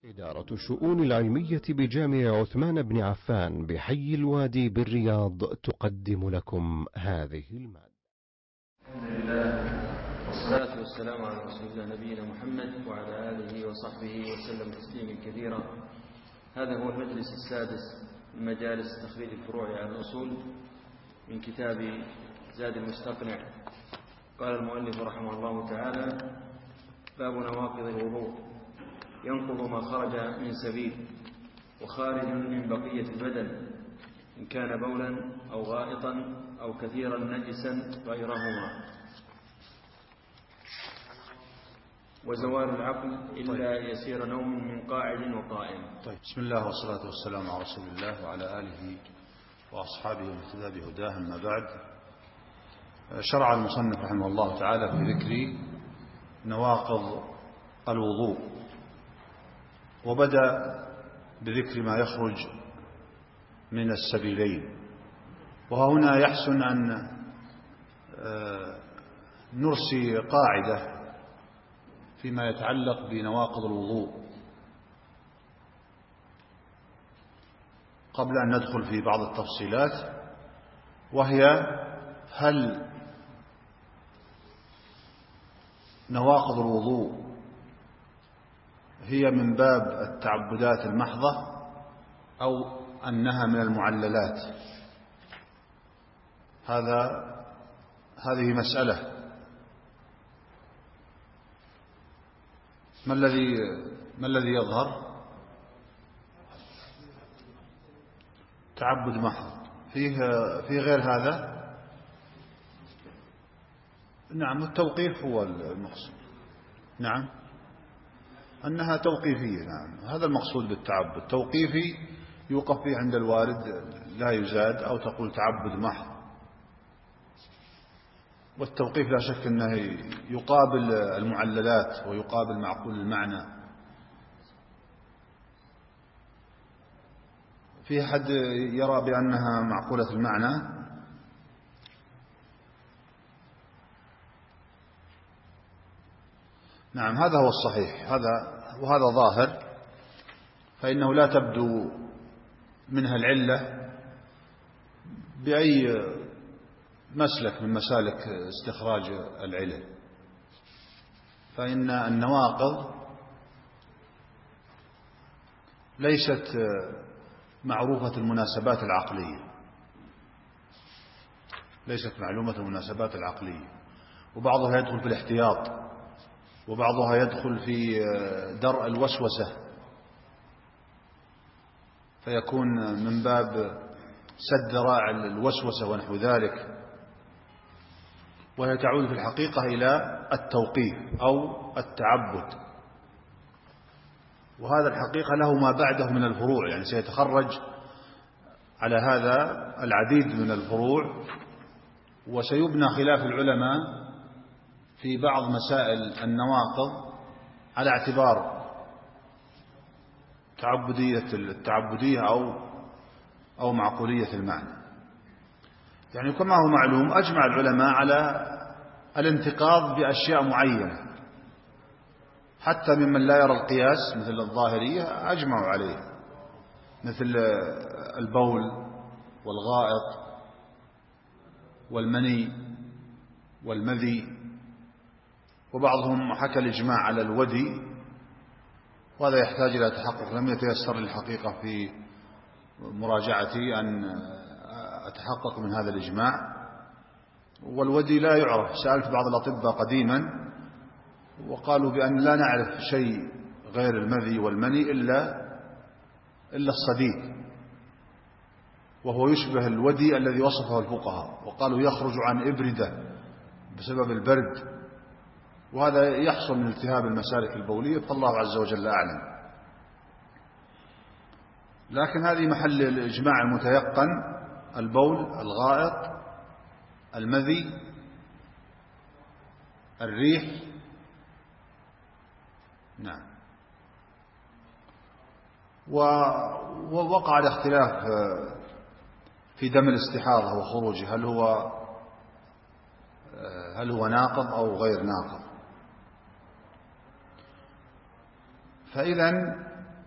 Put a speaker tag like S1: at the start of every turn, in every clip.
S1: إدارة الشؤون العلمية بجامع عثمان بن عفان بحي الوادي بالرياض تقدم لكم هذه المادة.
S2: الحمد لله والصلاة والسلام على رسول الله نبينا محمد وعلى آله وصحبه وسلم تسليما كثيرا. هذا هو المجلس السادس من مجالس تخريج الفروع على الأصول من كتاب زاد المستقنع. قال المؤلف رحمه الله تعالى: باب نواقض الوضوء. ينقض ما خرج من سبيل وخارج من بقية البدن إن كان بولا أو غائطا أو كثيرا نجسا غيرهما، وزوال العقل إلا يسير نوم من قاعد وقائم.
S3: طيب، بسم الله والصلاة والسلام على رسول الله وعلى آله وأصحابه واهتدى بهداه. أما بعد، شرع المصنف رحمه الله تعالى في ذكر نواقض الوضوء، وبدأ بذكر ما يخرج من السبيلين. وهنا يحسن أن نرسي قاعدة فيما يتعلق بنواقض الوضوء قبل أن ندخل في بعض التفصيلات، وهي: هل نواقض الوضوء هي من باب التعبدات المحضة أو أنها من المعللات؟ هذه مسألة. ما الذي يظهر؟ تعبد محض. فيه غير هذا؟ نعم، التوقيف هو المقصود. نعم، أنها توقيفية. نعم، هذا المقصود بالتعبد. توقيفي يوقف فيه عند الوارد لا يزاد، أو تقول تعبد محض. والتوقيف لا شك أنه يقابل المعللات ويقابل معقول المعنى. في أحد يرى بأنها معقولة المعنى؟ نعم، هذا هو الصحيح، وهذا ظاهر، فإنه لا تبدو منها العلة بأي مسلك من مسالك استخراج العلل. فإن النواقض ليست معروفة المناسبات العقلية، ليست معلومة المناسبات العقلية، وبعضها يدخل في الاحتياط، وبعضها يدخل في درء الوسوسة، فيكون من باب سد ذراع الوسوسة ونحو ذلك، وهي تعود في الحقيقة إلى التوقيف أو التعبد. وهذا الحقيقة له ما بعده من الفروع، يعني سيتخرج على هذا العديد من الفروع، وسيبنى خلاف العلماء في بعض مسائل النواقض على اعتبار التعبدية أو معقولية المعنى. يعني كما هو معلوم، أجمع العلماء على الانتقاض بأشياء معينة، حتى ممن لا يرى القياس مثل الظاهرية أجمعوا عليه، مثل البول والغائط والمني والمذي، وبعضهم حكى الإجماع على الودي، وهذا يحتاج إلى تحقق. لم يتيسر الحقيقة في مراجعتي أن أتحقق من هذا الإجماع. والودي لا يعرف. سألت بعض الأطباء قديما وقالوا بأن لا نعرف شيء غير المذي والمني إلا الصديد، وهو يشبه الودي الذي وصفه الفقهاء، وقالوا يخرج عن إبردة بسبب البرد، وهذا يحصل من التهاب المسالك البولية، فالله عز وجل أعلم. لكن هذه محل الإجماع المتيقن: البول، الغائط، المذي، الريح. نعم. ووقع الاختلاف في دم الاستحاضة وخروجه، هل هو ناقض أو غير ناقض. فإذا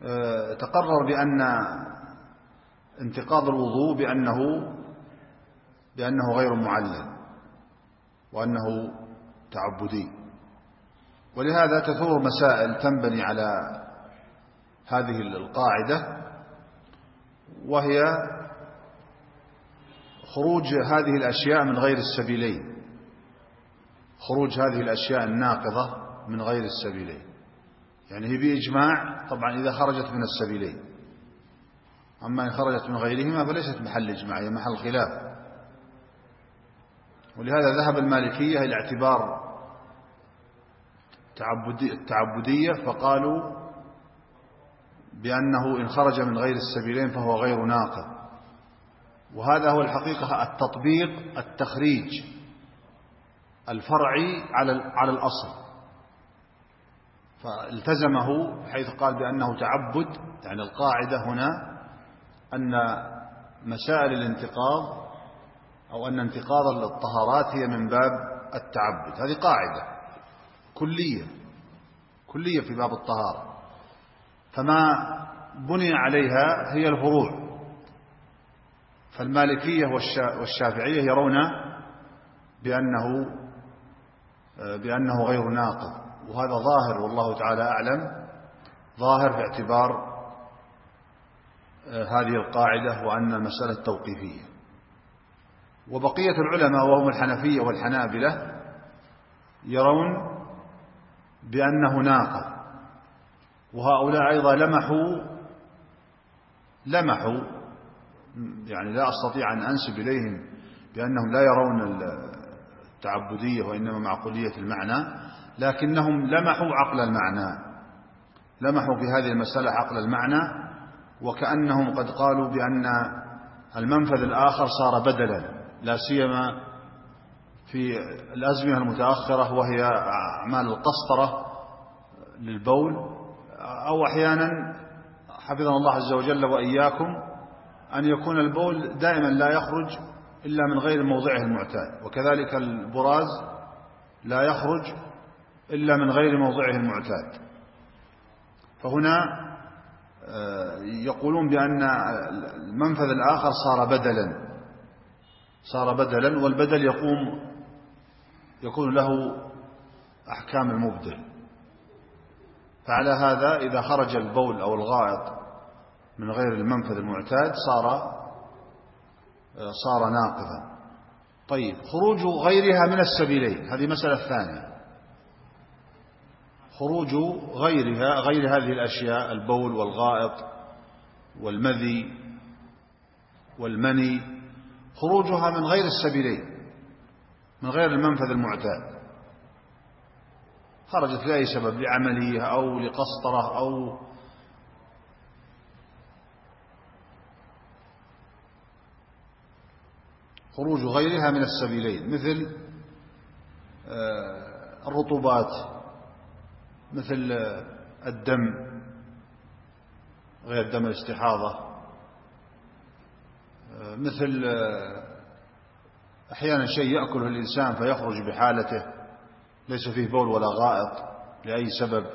S3: تقرر بأن انتقاض الوضوء بأنه غير معلل وأنه تعبدي، ولهذا تثور مسائل تنبني على هذه القاعدة، وهي خروج هذه الأشياء من غير السبيلين، خروج هذه الأشياء الناقضة من غير السبيلين. يعني هي بإجماع طبعا إذا خرجت من السبيلين، أما إن خرجت من غيرهما فليست محل إجماع، هي محل خلاف. ولهذا ذهب المالكية إلى اعتبار التعبدية، فقالوا بأنه إن خرج من غير السبيلين فهو غير ناقض، وهذا هو الحقيقة التطبيق التخريج الفرعي على الأصل، فالتزمه حيث قال بأنه تعبد. يعني القاعدة هنا أن مسائل الانتقاض أو أن انتقاض الطهارات هي من باب التعبد، هذه قاعدة كلية في باب الطهارة، فما بني عليها هي الفروع. فالمالكية والشافعية يرون بأنه غير ناقض، وهذا ظاهر والله تعالى أعلم، ظاهر في اعتبار هذه القاعدة وأن المسألة توقيفية. وبقية العلماء وهم الحنفية والحنابلة يرون بأنه ناقض، وهؤلاء أيضا لمحوا يعني لا أستطيع أن أنسب إليهم بأنهم لا يرون التعبدية وإنما معقولية المعنى، لكنهم لمحوا عقل المعنى، لمحوا في هذه المسألة عقل المعنى، وكأنهم قد قالوا بأن المنفذ الآخر صار بدلا، لا سيما في الأزمنة المتأخرة وهي أعمال القسطرة للبول، أو أحيانا حفظنا الله عز وجل وإياكم أن يكون البول دائما لا يخرج إلا من غير موضعه المعتاد، وكذلك البراز لا يخرج إلا من غير موضعه المعتاد. فهنا يقولون بأن المنفذ الآخر صار بدلا، والبدل يكون له أحكام المبدل. فعلى هذا إذا خرج البول أو الغائط من غير المنفذ المعتاد صار ناقضا. طيب، خروج غيرها من السبيلين، هذه مسألة ثانية. خروج غير هذه الأشياء، البول والغائط والمذي والمني، خروجها من غير السبيلين، من غير المنفذ المعتاد، خرجت لأي سبب، لعملية أو لقسطرة أو خروج غيرها من السبيلين، مثل الرطوبات، مثل الدم غير دم الاستحاضة، مثل أحيانا شيء يأكله الإنسان فيخرج بحالته ليس فيه بول ولا غائط لأي سبب،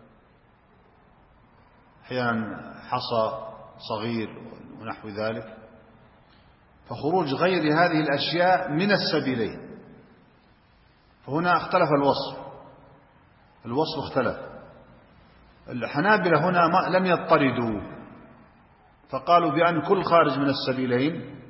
S3: أحيانا حصى صغير ونحو ذلك. فخروج غير هذه الأشياء من السبيلين، فهنا اختلف الوصف اختلف. الحنابلة هنا لم يضطردوا، فقالوا بأن كل خارج من السبيلين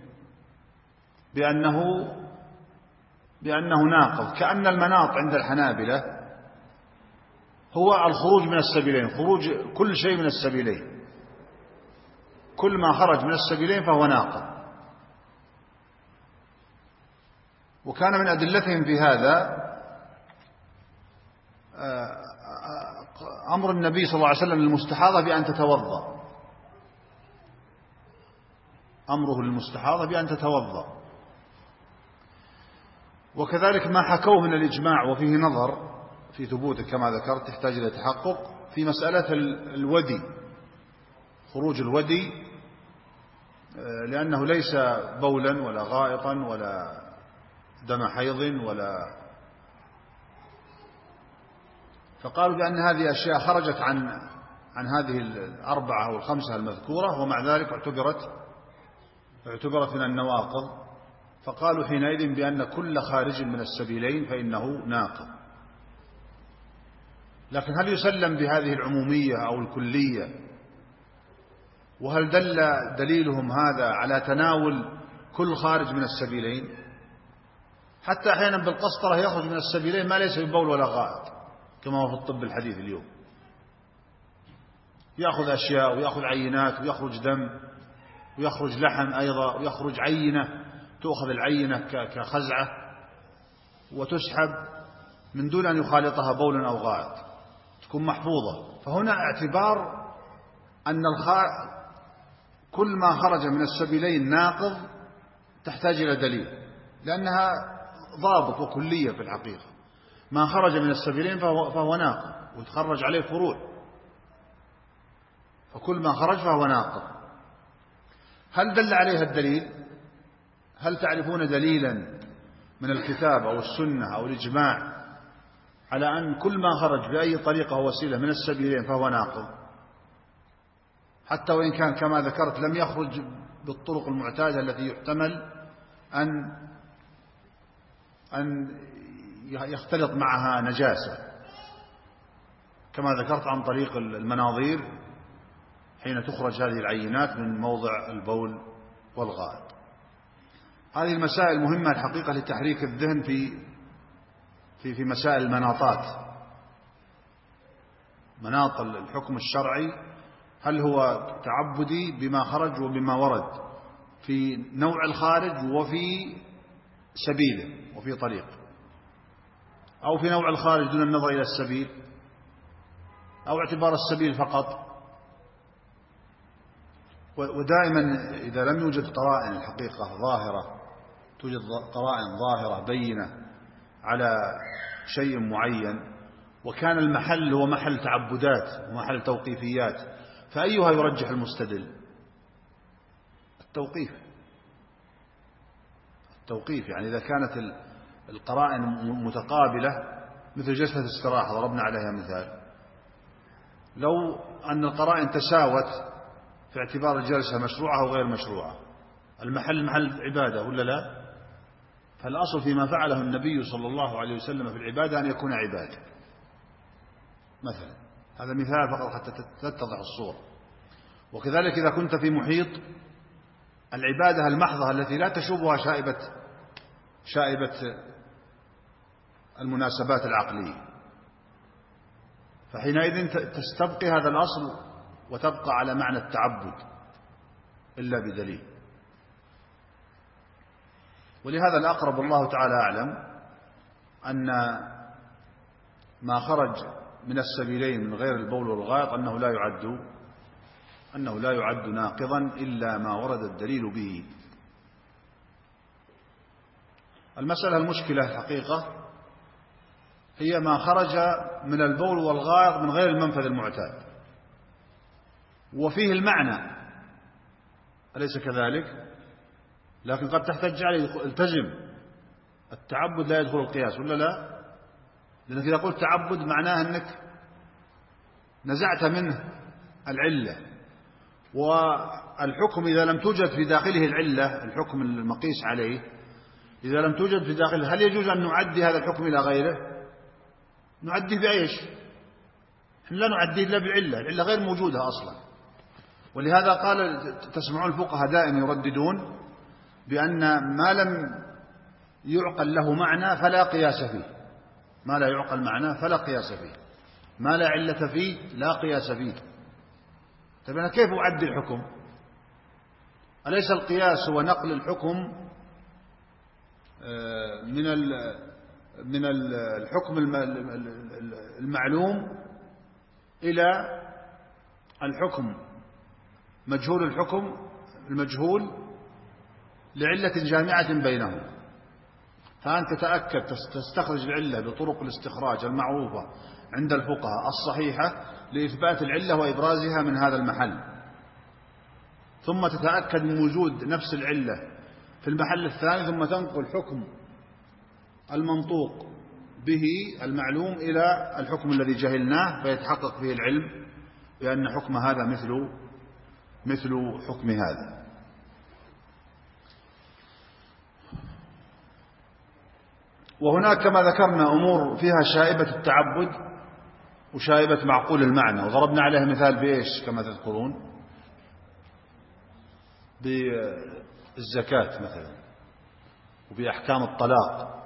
S3: بأنه ناقض، كأن المناط عند الحنابلة هو الخروج من السبيلين، خروج كل شيء من السبيلين، كل ما خرج من السبيلين فهو ناقض. وكان من أدلتهم في هذا أمر النبي صلى الله عليه وسلم للمستحاضة بأن تتوضأ، أمره للمستحاضة بأن تتوضأ، وكذلك ما حكوه من الإجماع، وفيه نظر في ثبوته كما ذكرت، تحتاج إلى تحقق في مسألة الودي، خروج الودي، لأنه ليس بولا ولا غائطا ولا دم حيض فقالوا بأن هذه أشياء خرجت عن هذه الأربعة أو الخمسة المذكورة، ومع ذلك اعتبرت من النواقض، فقالوا حينئذ بأن كل خارج من السبيلين فإنه ناقض. لكن هل يسلم بهذه العمومية أو الكلية؟ وهل دل دليلهم هذا على تناول كل خارج من السبيلين؟ حتى أحيانا بالقسطرة يخرج من السبيلين ما ليس ببول ولا غائط، كما هو في الطب الحديث اليوم، يأخذ أشياء ويأخذ عينات ويخرج دم ويخرج لحم أيضا ويخرج عينة، تؤخذ العينة كخزعة وتسحب من دون أن يخالطها بول أو غائط، تكون محفوظة. فهنا اعتبار أن كل ما خرج من السبيلين ناقض تحتاج إلى دليل، لأنها ضابط وكلية في الحقيقة. ما خرج من السبيلين فهو ناقض، وتخرج عليه فروع، فكل ما خرج فهو ناقض. هل دل عليها الدليل؟ هل تعرفون دليلا من الكتاب أو السنة أو الإجماع على أن كل ما خرج بأي طريقة أو وسيلة من السبيلين فهو ناقض، حتى وإن كان كما ذكرت لم يخرج بالطرق المعتادة التي يحتمل أن يختلط معها نجاسة، كما ذكرت عن طريق المناظير حين تخرج هذه العينات من موضع البول والغائط. هذه المسائل مهمة الحقيقة لتحريك الذهن في مسائل المناطات، مناط الحكم الشرعي، هل هو تعبدي بما خرج وبما ورد في نوع الخارج وفي سبيله وفي طريق، أو في نوع الخارج دون النظر إلى السبيل، أو اعتبار السبيل فقط. ودائما إذا لم يوجد قرائن الحقيقة ظاهرة، توجد قرائن ظاهرة بينة على شيء معين، وكان المحل هو محل تعبدات ومحل توقيفيات، فأيها يرجح المستدل؟ التوقيف. يعني إذا كانت القرائن متقابلة مثل جلسة الاستراحة ضربنا عليها مثال، لو أن القرائن تساوت في اعتبار الجلسة مشروعة أو غير مشروعة، المحل محل عبادة ولا لا؟ فالأصل فيما فعله النبي صلى الله عليه وسلم في العبادة أن يكون عبادة مثلا. هذا مثال فقط حتى تتضح الصورة. وكذلك إذا كنت في محيط العبادة المحضة التي لا تشوبها شائبة المناسبات العقلية، فحينئذ تستبقي هذا الأصل وتبقى على معنى التعبد إلا بدليل. ولهذا الأقرب والله تعالى أعلم أن ما خرج من السبيلين من غير البول والغائط أنه لا يعد ناقضا إلا ما ورد الدليل به. المسألة المشكلة الحقيقة هي ما خرج من البول والغائط من غير المنفذ المعتاد، وفيه المعنى أليس كذلك؟ لكن قد تحتج عليه التزم التعبد لا يدخل القياس ولا لا؟ لأنك إذا قلت تعبد معناه أنك نزعت منه العلة، والحكم إذا لم توجد في داخله العلة، الحكم المقيس عليه إذا لم توجد في داخله، هل يجوز أن نعدي هذا الحكم إلى غيره؟ نعديه بأيش؟ لا نعديه إلا بالعلة، العلة غير موجودة أصلا. ولهذا قال تسمعون الفقهاء دائما يرددون بأن ما لم يعقل له معنى فلا قياس فيه، ما لا يعقل معناه فلا قياس فيه، ما لا علة فيه لا قياس فيه. طيب أنا كيف أعدي الحكم؟ أليس القياس هو نقل الحكم من الحكم المعلوم إلى الحكم مجهول الحكم المجهول لعلة جامعة بينهم؟ فأنت تتأكد تستخرج العلة بطرق الاستخراج المعروفة عند الفقهاء الصحيحة لإثبات العلة وإبرازها من هذا المحل، ثم تتأكد من وجود نفس العلة في المحل الثاني، ثم تنقل حكم المنطوق به المعلوم إلى الحكم الذي جهلناه فيتحقق فيه العلم بأن حكم هذا مثل حكم هذا. وهناك كما ذكرنا أمور فيها شائبة التعبد وشائبة معقول المعنى، وضربنا عليه مثال بإيش كما تذكرون؟ بالزكاة مثلا، وبأحكام الطلاق.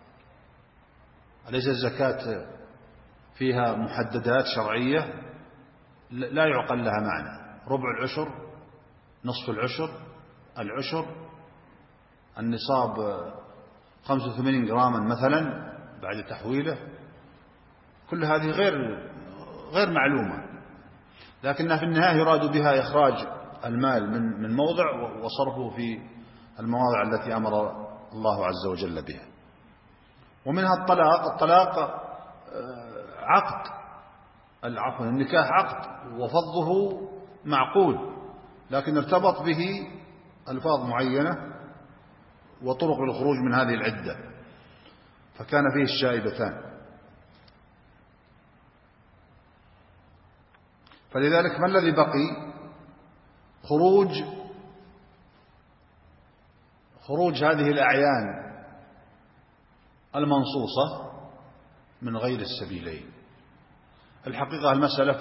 S3: أليس الزكاة فيها محددات شرعية لا يعقل لها معنى؟ ربع العشر، نصف العشر، العشر، النصاب 85 جراما مثلا بعد تحويله، كل هذه غير معلومة، لكنها في النهاية يراد بها إخراج المال من موضع وصرفه في المواضع التي أمر الله عز وجل بها. ومنها الطلاق عقد، العفو النكاح عقد وفضه معقول، لكن ارتبط به ألفاظ معينة وطرق للخروج من هذه العدة، فكان فيه الشائبتان. فلذلك ما الذي بقي؟ خروج هذه الأعيان المنصوصة من غير السبيلين. الحقيقة المسألة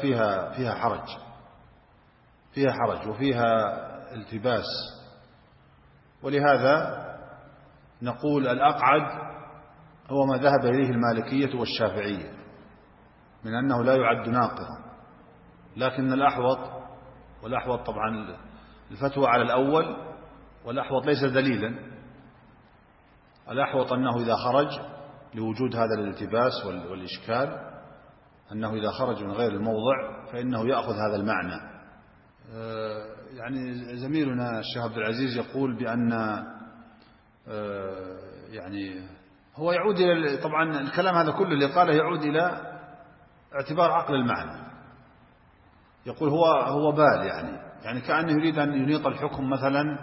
S3: فيها حرج وفيها التباس، ولهذا نقول الأقعد هو ما ذهب إليه المالكية والشافعية من أنه لا يعد ناقضا، لكن والأحوط طبعا الفتوى على الأول، والأحوط ليس دليلا. الأحوط أنه إذا خرج لوجود هذا الالتباس والإشكال، أنه إذا خرج من غير الموضع فإنه يأخذ هذا المعنى. يعني زميلنا الشيخ عبد العزيز يقول بأن يعني هو يعود إلى، طبعا الكلام هذا كله اللي قاله يعود إلى اعتبار عقل المعنى. يقول هو بال، يعني كأنه يريد أن ينيط الحكم مثلا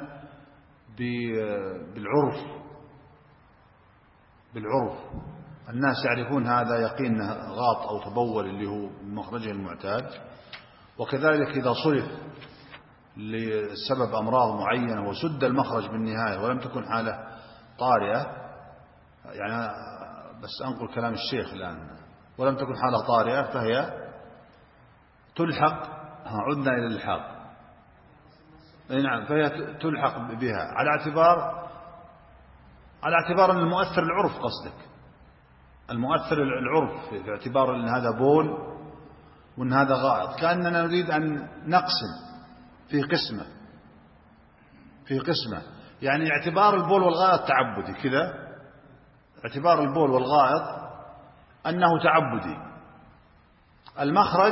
S3: بالعرف. الناس يعرفون هذا يقين غاط أو تبول اللي هو مخرجه المعتاد، وكذلك إذا صرف لسبب أمراض معينة وسد المخرج بالنهاية ولم تكن حالة طارئة، يعني بس أنقل كلام الشيخ الآن، ولم تكن حالة طارئة فهي تلحق. عدنا إلى الإلحاق. نعم، فهي تلحق بها على اعتبار أن المؤثر العرف، قصدك المؤثر العرف، في اعتبار أن هذا بول وأن هذا غائط. كأننا نريد أن نقسم في قسمة يعني اعتبار البول والغائط تعبدي كذا، اعتبار البول والغائط أنه تعبدي. المخرج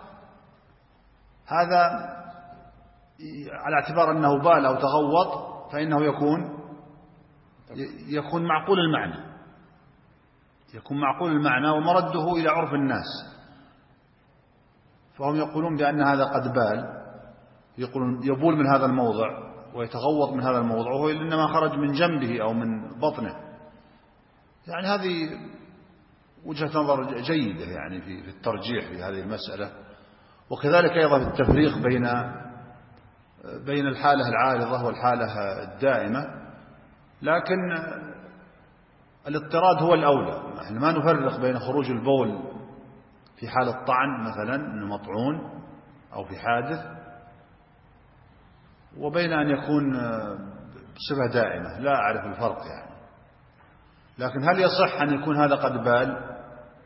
S3: هذا على اعتبار أنه بال أو تغوط فإنه يكون معقول المعنى ومرده إلى عرف الناس. فهم يقولون بأن هذا قد بال، يقولون يبول من هذا الموضع ويتغوط من هذا الموضع، وهو إنما خرج من جنبه أو من بطنه. يعني هذه وجهة نظر جيدة يعني في الترجيح في هذه المسألة. وكذلك أيضا في التفريق بين الحالة العارضة والحالة الدائمة، لكن الاضطراد هو الأولى. نحن ما نفرق بين خروج البول في حالة طعن مثلا أنه مطعون أو في حادث، وبين أن يكون بصفة دائمة. لا أعرف الفرق يعني. لكن هل يصح أن يكون هذا قد بال؟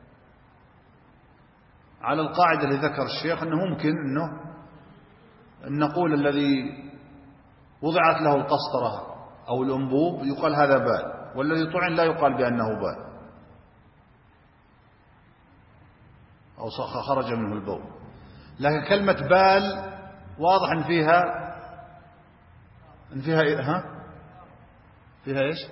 S3: على القاعدة اللي ذكر الشيخ أنه ممكن أن نقول الذي وضعت له القسطرة أو الأنبوب يقال هذا بال، والذي طعن لا يقال بأنه بال أو خرج منه البول. لكن كلمة بال واضح أن فيها إيش؟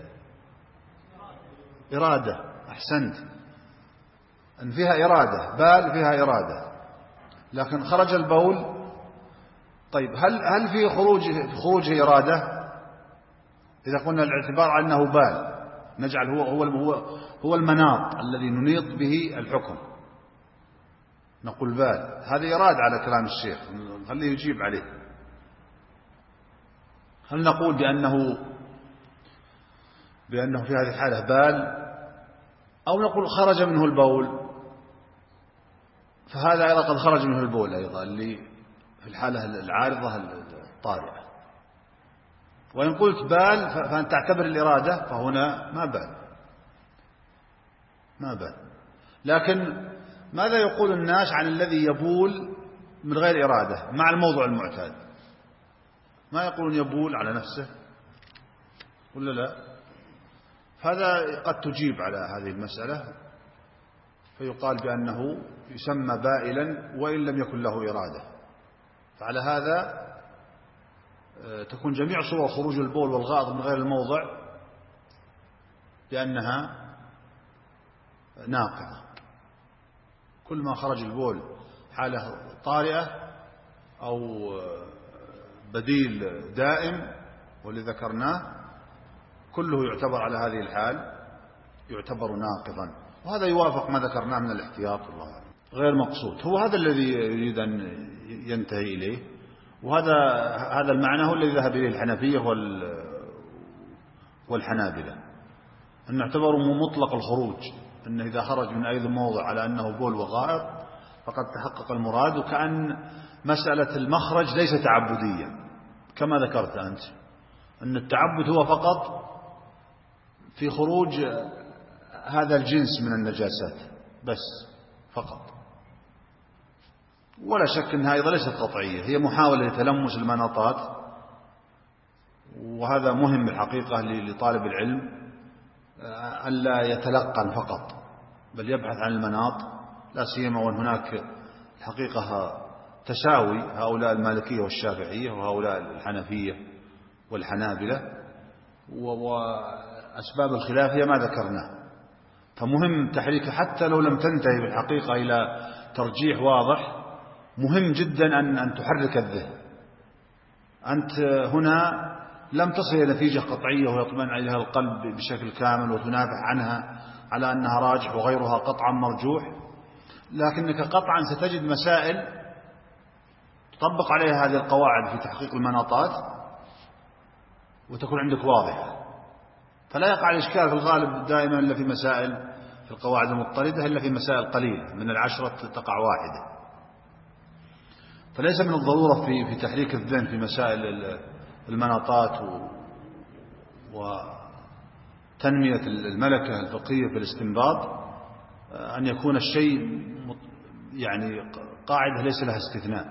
S3: إرادة. أحسنت، أن فيها إرادة، بال فيها إرادة. لكن خرج البول، طيب هل في خروجه إرادة؟ إذا قلنا الاعتبار أنه بال نجعل هو المناط الذي ننيط به الحكم. نقول بال، هذا إرادة على كلام الشيخ، خليه يجيب عليه. هل نقول بأنه في هذه الحالة بال، أو نقول خرج منه البول؟ فهذا أيضا قد خرج منه البول أيضا اللي في الحالة العارضة الطارئة. وإن قلت بال فأن تعتبر الإرادة، فهنا ما بال. لكن ماذا يقول الناس عن الذي يبول من غير إرادة مع الموضع المعتاد؟ ما يقولون يبول على نفسه ولا لا؟ فهذا قد تجيب على هذه المسألة، فيقال بأنه يسمى بائلا وإن لم يكن له إرادة. فعلى هذا تكون جميع صور خروج البول والغائط من غير الموضع بأنها ناقضة. كل ما خرج البول حالة طارئة أو بديل دائم واللي ذكرناه كله يعتبر على هذه الحال يعتبر ناقضا، وهذا يوافق ما ذكرناه من الاحتياط والله غير مقصود. هو هذا الذي يريد أن ينتهي إليه، وهذا المعنى هو الذي ذهب إليه الحنفية والحنابلة، أن اعتبروا مطلق الخروج، أن إذا خرج من أي موضع على أنه بول وغائط فقد تحقق المراد، وكأن مسألة المخرج ليس تعبدية كما ذكرت أنت، أن التعبد هو فقط في خروج هذا الجنس من النجاسات بس فقط. ولا شك أنها أيضا ليست قطعية، هي محاولة لتلمس المناطات، وهذا مهم بالحقيقة لطالب العلم ألا يتلقن فقط بل يبحث عن المناط، لا سيما وأن هناك الحقيقة تساوي هؤلاء المالكية والشافعية وهؤلاء الحنفية والحنابلة، وأسباب الخلاف هي ما ذكرناه. فمهم تحريك حتى لو لم تنتهي بالحقيقة إلى ترجيح واضح، مهم جدا أن تحرك الذهن. أنت هنا لم تصل إلى نتيجة قطعية ويطمئن عليها القلب بشكل كامل وتنافح عنها على أنها راجح وغيرها قطعا مرجوح، لكنك قطعا ستجد مسائل تطبق عليها هذه القواعد في تحقيق المناطات وتكون عندك واضحة، فلا يقع الإشكال في الغالب دائما إلا في مسائل في القواعد المضطردة، إلا في مسائل قليلة من 10 تقع واحدة. فليس من الضرورة في تحريك الذهن في مسائل المناطات وتنمية الملكة الفقهية في الاستنباط أن يكون الشيء يعني قاعدة ليس لها استثناء،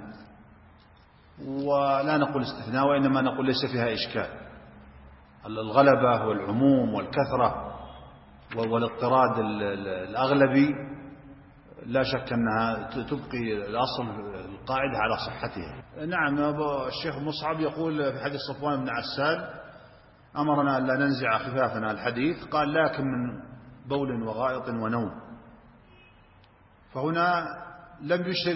S3: ولا نقول استثناء وإنما نقول ليس فيها إشكال. الغلبة والعموم والكثرة والاضطراد الأغلبي لا شك أنها تبقي الأصل القاعدة على صحتها. نعم، الشيخ مصعب يقول في حديث صفوان بن عسال أمرنا أن لا ننزع خفافنا الحديث، قال لكن من بول وغائط ونوم. فهنا لم يشر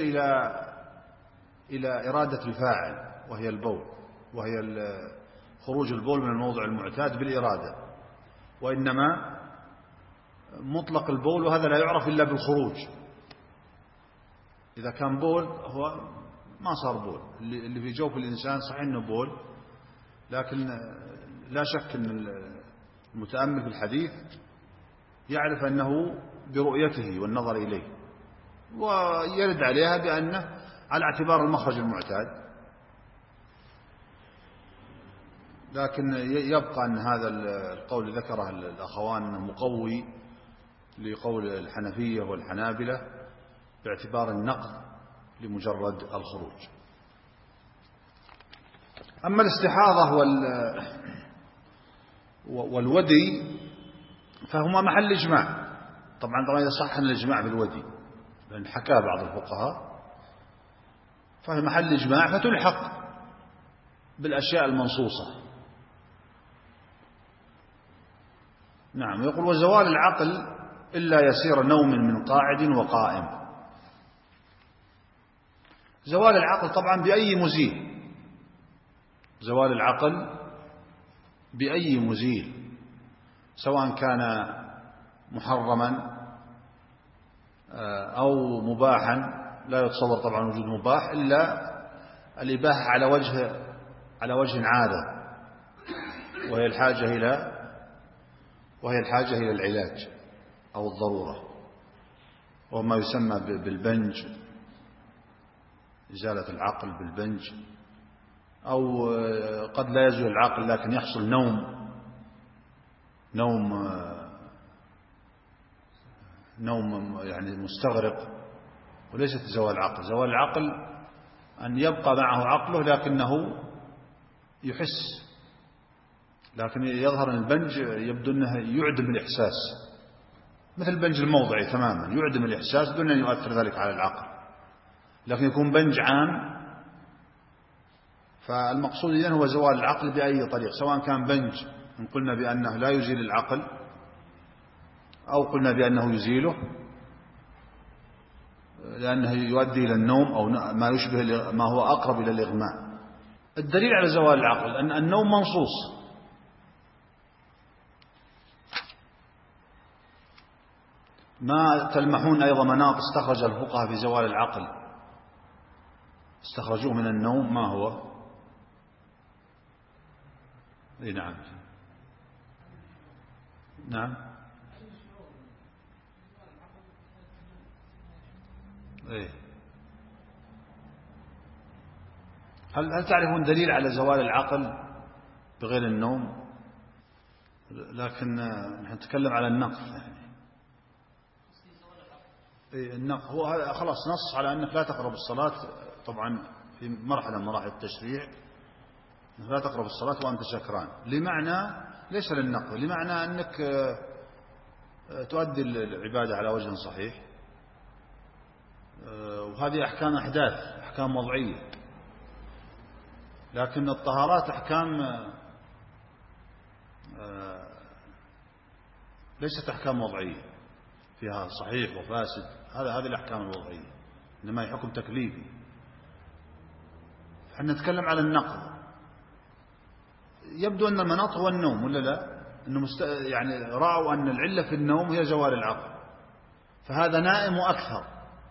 S3: إلى إرادة الفاعل وهي البول، وهي خروج البول من الموضع المعتاد بالإرادة، وإنما مطلق البول، وهذا لا يعرف إلا بالخروج. إذا كان بول هو ما صار بول، اللي في جوف الإنسان صحيح إنه بول، لكن لا شك أن المتأمل في الحديث يعرف أنه برؤيته والنظر إليه، ويرد عليها بأنه على اعتبار المخرج المعتاد. لكن يبقى أن هذا القول ذكره الأخوان مقوي لقول الحنفية والحنابلة باعتبار النقض لمجرد الخروج. أما الاستحاضة والودي فهما محل إجماع. طبعا إذا صح الإجماع بالودي، لأن حكى بعض الفقهاء، فهي محل إجماع فتلحق بالأشياء المنصوصة. نعم، يقول وزوال العقل إلا يسير نوم من قاعد وقائم. زوال العقل طبعا بأي مزيل، زوال العقل بأي مزيل، سواء كان محرما أو مباحا لا يتصور طبعا وجود مباح إلا الإباحة على وجه عادة، وهي الحاجة إلى العلاج أو الضرورة، وما يسمى بالبنج، إزالة العقل بالبنج، أو قد لا يزول العقل لكن يحصل نوم يعني مستغرق، وليست زوال العقل. زوال العقل أن يبقى معه عقله لكنه يحس، لكن يظهر أن البنج يبدو أنه يعدم الإحساس، مثل البنج الموضعي تماما، يعدم الإحساس دون أن يؤثر ذلك على العقل، لكن يكون بنج عام. فالمقصود إذن هو زوال العقل بأي طريق، سواء كان بنج إن قلنا بأنه لا يزيل العقل أو قلنا بأنه يزيله لأنه يؤدي إلى النوم أو ما يشبه ما هو أقرب إلى الإغماء. الدليل على زوال العقل أن النوم منصوص، ما تلمحون أيضا مناط استخرج الفقهاء في زوال العقل، استخرجوه من النوم، ما هو؟ اي نعم نعم ايه. هل تعرفون دليل على زوال العقل بغير النوم؟ لكن نحن نتكلم على النقض يعني. النقض هو خلاص نص على أنك لا تقرب الصلاة، طبعا في مرحلة من مراحل التشريع لا تقرب الصلاة وأنت سكران، لمعنى ليس للنقض، لمعنى أنك تؤدي العبادة على وجه صحيح، وهذه أحكام أحداث، أحكام وضعية، لكن الطهارات أحكام ليست أحكام وضعية فيها صحيح وفاسد، هذه الأحكام الوضعية، إنما هي حكم تكليفي. احنا نتكلم على النقض. يبدو أن المناط هو النوم ولا لا؟ إنه يعني رأوا أن العلة في النوم هي زوال العقل، فهذا نائم وأكثر،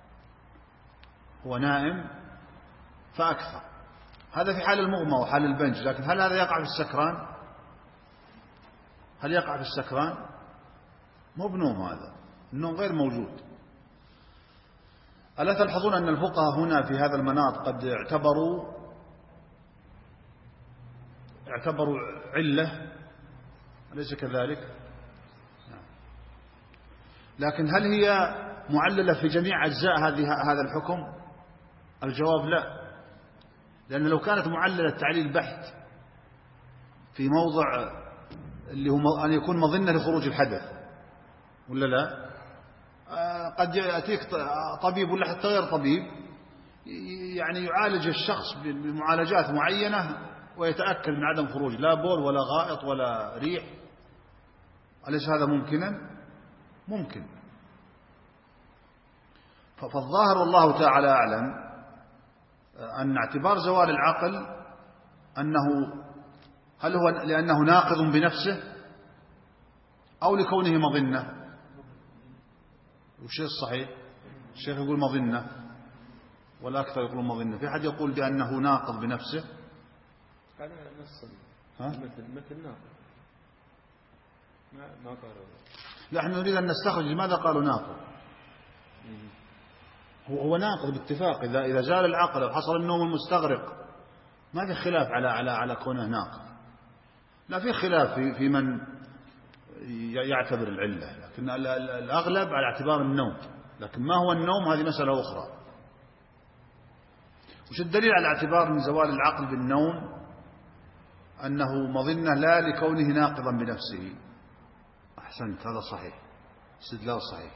S3: هو نائم فأكثر، هذا في حال المغمى وحال البنج. لكن هل هذا يقع في السكران؟ هل يقع في السكران؟ مو بنوم، هذا النوم غير موجود. ألا تلحظون أن الفقهاء هنا في هذا المناط قد اعتبروا علة، أليس كذلك؟ لكن هل هي معللة في جميع أجزاء هذا الحكم؟ الجواب لا، لأن لو كانت معللة تعليل بحت في موضع اللي هو أن يكون مظنة لخروج الحدث ولا لا، قد يأتيك طبيب ولا حتى غير طبيب يعني يعالج الشخص بمعالجات معينة ويتأكد من عدم خروج لا بول ولا غائط ولا ريح. أليس هذا ممكنا؟ ممكن. فالظاهر والله تعالى أعلم أن اعتبار زوال العقل أنه هل هو لأنه ناقض بنفسه أو لكونه مظنة؟ وش الصحيح؟ الشيخ يقول مظنة والأكثر يقول مظنة. في أحد يقول بأنه ناقض بنفسه؟
S2: هذا نص مثل ناقض ما قالوا.
S3: لا، احنا نريد أن نستخرج لماذا قالوا ناقض. هو ناقض باتفاق، إذا زال العقل وحصل النوم المستغرق ما في خلاف على كونه ناقض. لا، في خلاف في من يعتبر العلة، لكن الأغلب على اعتبار النوم. لكن ما هو النوم هذه مسألة أخرى. وش الدليل على اعتبار من زوال العقل بالنوم أنه مظنة لا لكونه ناقضا بنفسه؟ أحسنت، هذا صحيح، استدلال صحيح.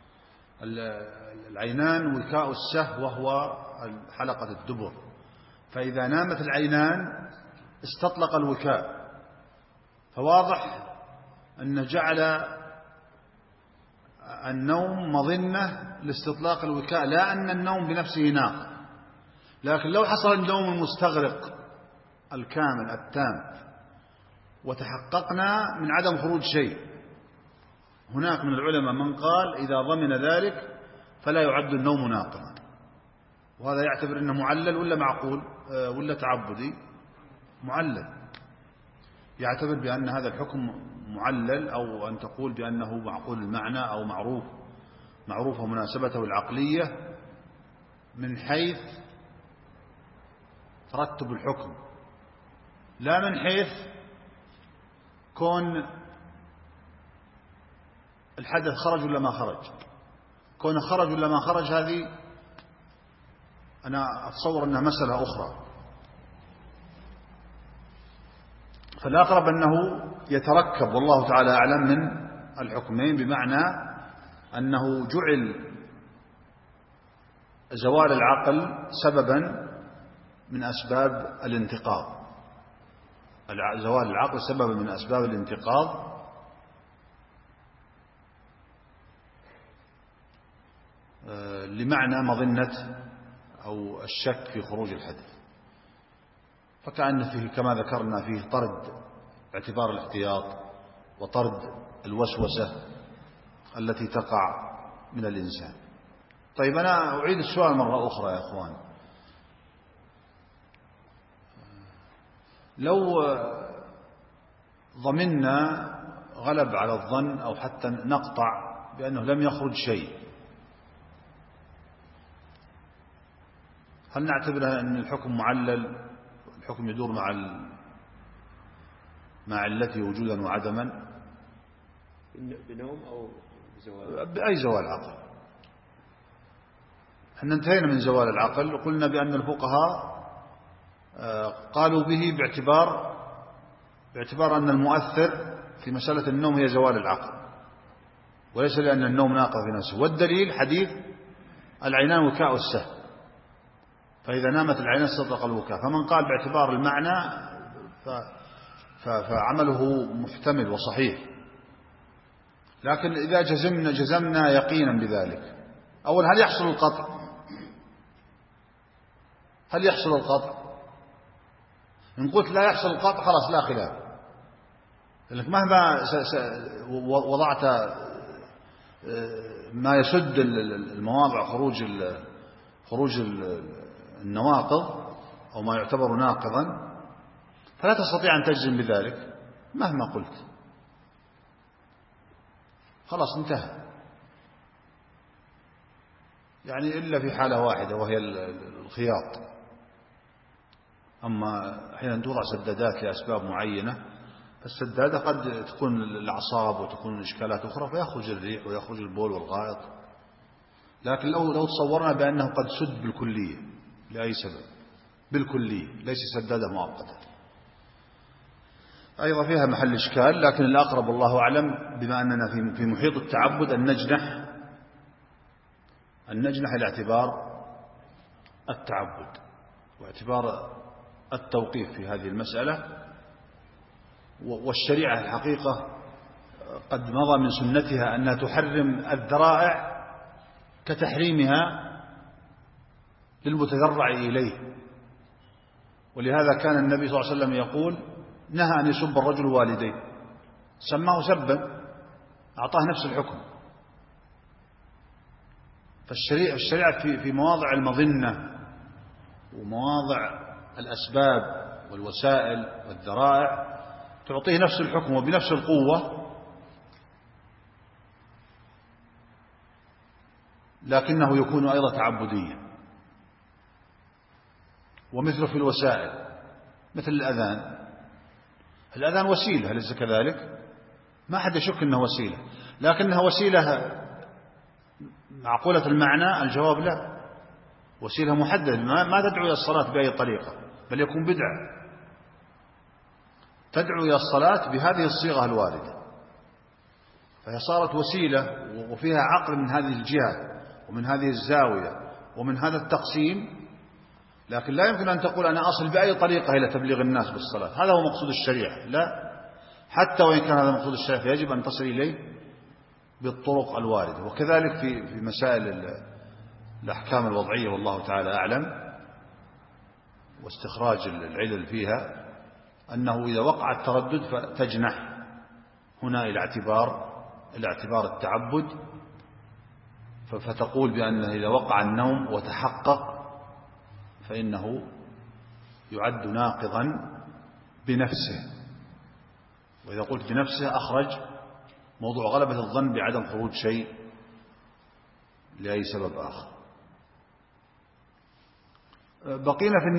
S3: العينان وكاء السهو وهو حلقة الدبر، فإذا نامت العينان استطلق الوكاء، فواضح أن جعل النوم مظنة لاستطلاق الوكاء، لا أن النوم بنفسه ناقض. لكن لو حصل النوم المستغرق الكامل التام وتحققنا من عدم خروج شيء، هناك من العلماء من قال إذا ضمن ذلك فلا يعد النوم ناقضا، وهذا يعتبر أنه معلل ولا معقول ولا تعبدي؟ معلل. يعتبر بأن هذا الحكم معلل، أو أن تقول بأنه معقول المعنى أو معروفة مناسبته العقلية من حيث ترتب الحكم، لا من حيث كون الحدث خرج ولا ما خرج. كون خرج ولا ما خرج هذه أنا أتصور أنها مسألة أخرى. فالأقرب أنه يتركب والله تعالى أعلم من الحكمين، بمعنى أنه جعل زوال العقل سببا من أسباب الانتقاض. زوال العقل سببا من أسباب الانتقاض، لمعنى مظنة أو الشك في خروج الحدث. فكأن فيه كما ذكرنا فيه طرد باعتبار الاحتياط، وطرد الوسوسة التي تقع من الإنسان. طيب أنا أعيد السؤال مرة أخرى يا أخوان. لو ضمننا غلب على الظن أو حتى نقطع بأنه لم يخرج شيء، هل نعتبر أن الحكم معلل؟ الحكم يدور مع علته وجودا وعدما
S2: بنوم أو بزوال؟
S3: بأي زوال عقل. احنا انتهينا من زوال العقل وقلنا بأن الفقهاء قالوا به باعتبار أن المؤثر في مسألة النوم هي زوال العقل، وليس لأن النوم ناقض في نفسه. والدليل حديث العينان وكاء السهم، فإذا نامت العينان استطلق الوكاء. فمن قال باعتبار المعنى فعمله محتمل وصحيح. لكن إذا جزمنا يقينا بذلك، أول هل يحصل القطع؟ هل يحصل القطع؟ إن قلت لا يحصل القطع خلاص لا خلاف، لأنك مهما وضعت ما يسد المواضع خروج النواقض أو ما يعتبر ناقضا، فلا تستطيع أن تجزم بذلك مهما قلت. خلاص انتهى. يعني إلا في حالة واحدة وهي الخياط. أما حين توضع سدادات لأسباب معينة، السدادة قد تكون الأعصاب وتكون إشكالات أخرى فيخرج الريح ويخرج البول والغائط. لكن لو تصورنا بأنه قد سد بالكلية لأي سبب، بالكلية ليس سدادة مؤقتة، أيضا فيها محل إشكال. لكن الأقرب والله أعلم بما أننا في محيط التعبد أن نجنح إلى اعتبار التعبد واعتبار التوقيف في هذه المسألة. والشريعة الحقيقة قد مضى من سنتها أنها تحرم الذرائع كتحريمها للمتذرع إليه. ولهذا كان النبي صلى الله عليه وسلم يقول: نهى أن يسب الرجل والديه، سماه سبا، أعطاه نفس الحكم. فالشريعة في مواضع المظنة ومواضع الأسباب والوسائل والذرائع تعطيه نفس الحكم وبنفس القوة، لكنه يكون أيضا تعبديا. ومثله في الوسائل مثل الأذان وسيلة، أليس كذلك؟ ما حد يشك أنها وسيلة، لكنها وسيلة معقولة المعنى؟ الجواب لا، وسيلة محددة، ما تدعو إلى الصلاة بأي طريقة، بل يكون بدعة. تدعو إلى الصلاة بهذه الصيغة الواردة، فهي صارت وسيلة وفيها عقل من هذه الجهة ومن هذه الزاوية ومن هذا التقسيم. لكن لا يمكن أن تقول أنا أصل بأي طريقة إلى تبليغ الناس بالصلاة، هذا هو مقصود الشريعة. لا، حتى وإن كان هذا مقصود الشريعة يجب أن تصل إليه بالطرق الواردة. وكذلك في مسائل الأحكام الوضعية والله تعالى أعلم، واستخراج العلل فيها، أنه إذا وقع التردد فتجنح هنا إلى اعتبار التعبد، فتقول بأنه إذا وقع النوم وتحقق فإنه يعد ناقضا بنفسه. وإذا قلت بنفسه أخرج موضوع غلبة الظن بعدم خروج شيء لأي سبب آخر. بقينا في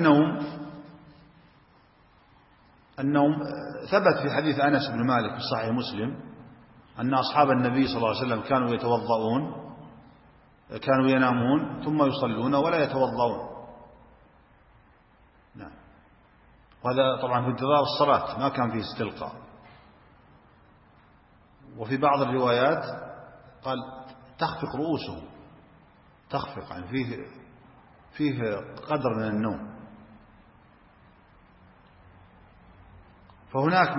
S3: النوم ثبت في حديث أنس بن مالك في صحيح مسلم أن أصحاب النبي صلى الله عليه وسلم كانوا يتوضؤون، كانوا ينامون ثم يصلون ولا يتوضؤون. نعم. وهذا طبعا في انتظار الصلاة، ما كان فيه استلقاء. وفي بعض الروايات قال تخفق رؤوسهم، تخفق يعني فيه قدر من النوم. فهناك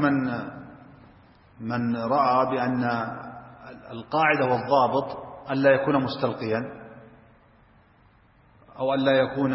S3: من رأى بأن القاعدة والضابط ألا يكون مستلقيا أو ألا يكون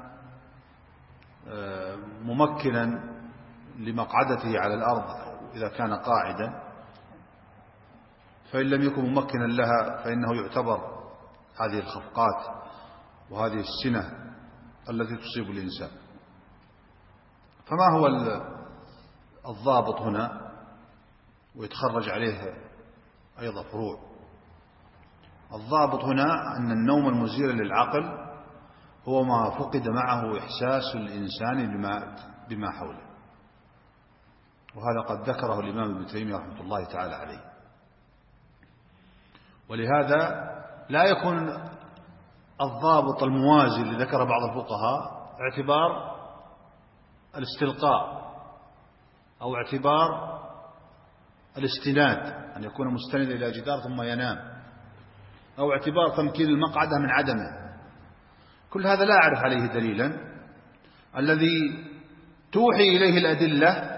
S3: ممكنا لمقعدته على الأرض إذا كان قاعدا، فإن لم يكن ممكنا لها فإنه يعتبر هذه الخفقات وهذه السنة التي تصيب الإنسان. فما هو الضابط هنا؟ ويتخرج عليه أيضا فروع. الضابط هنا أن النوم المزيل للعقل هو ما فقد معه إحساس الإنسان بما حوله، وهذا قد ذكره الإمام ابن تيمية رحمة الله تعالى عليه. ولهذا لا يكون الضابط الموازي اللي ذكر بعض الفقهاء اعتبار الاستلقاء أو اعتبار الاستناد، أن يكون مستندا إلى جدار ثم ينام، أو اعتبار تمكين المقعدة من عدمه. كل هذا لا أعرف عليه دليلا. الذي توحي إليه الأدلة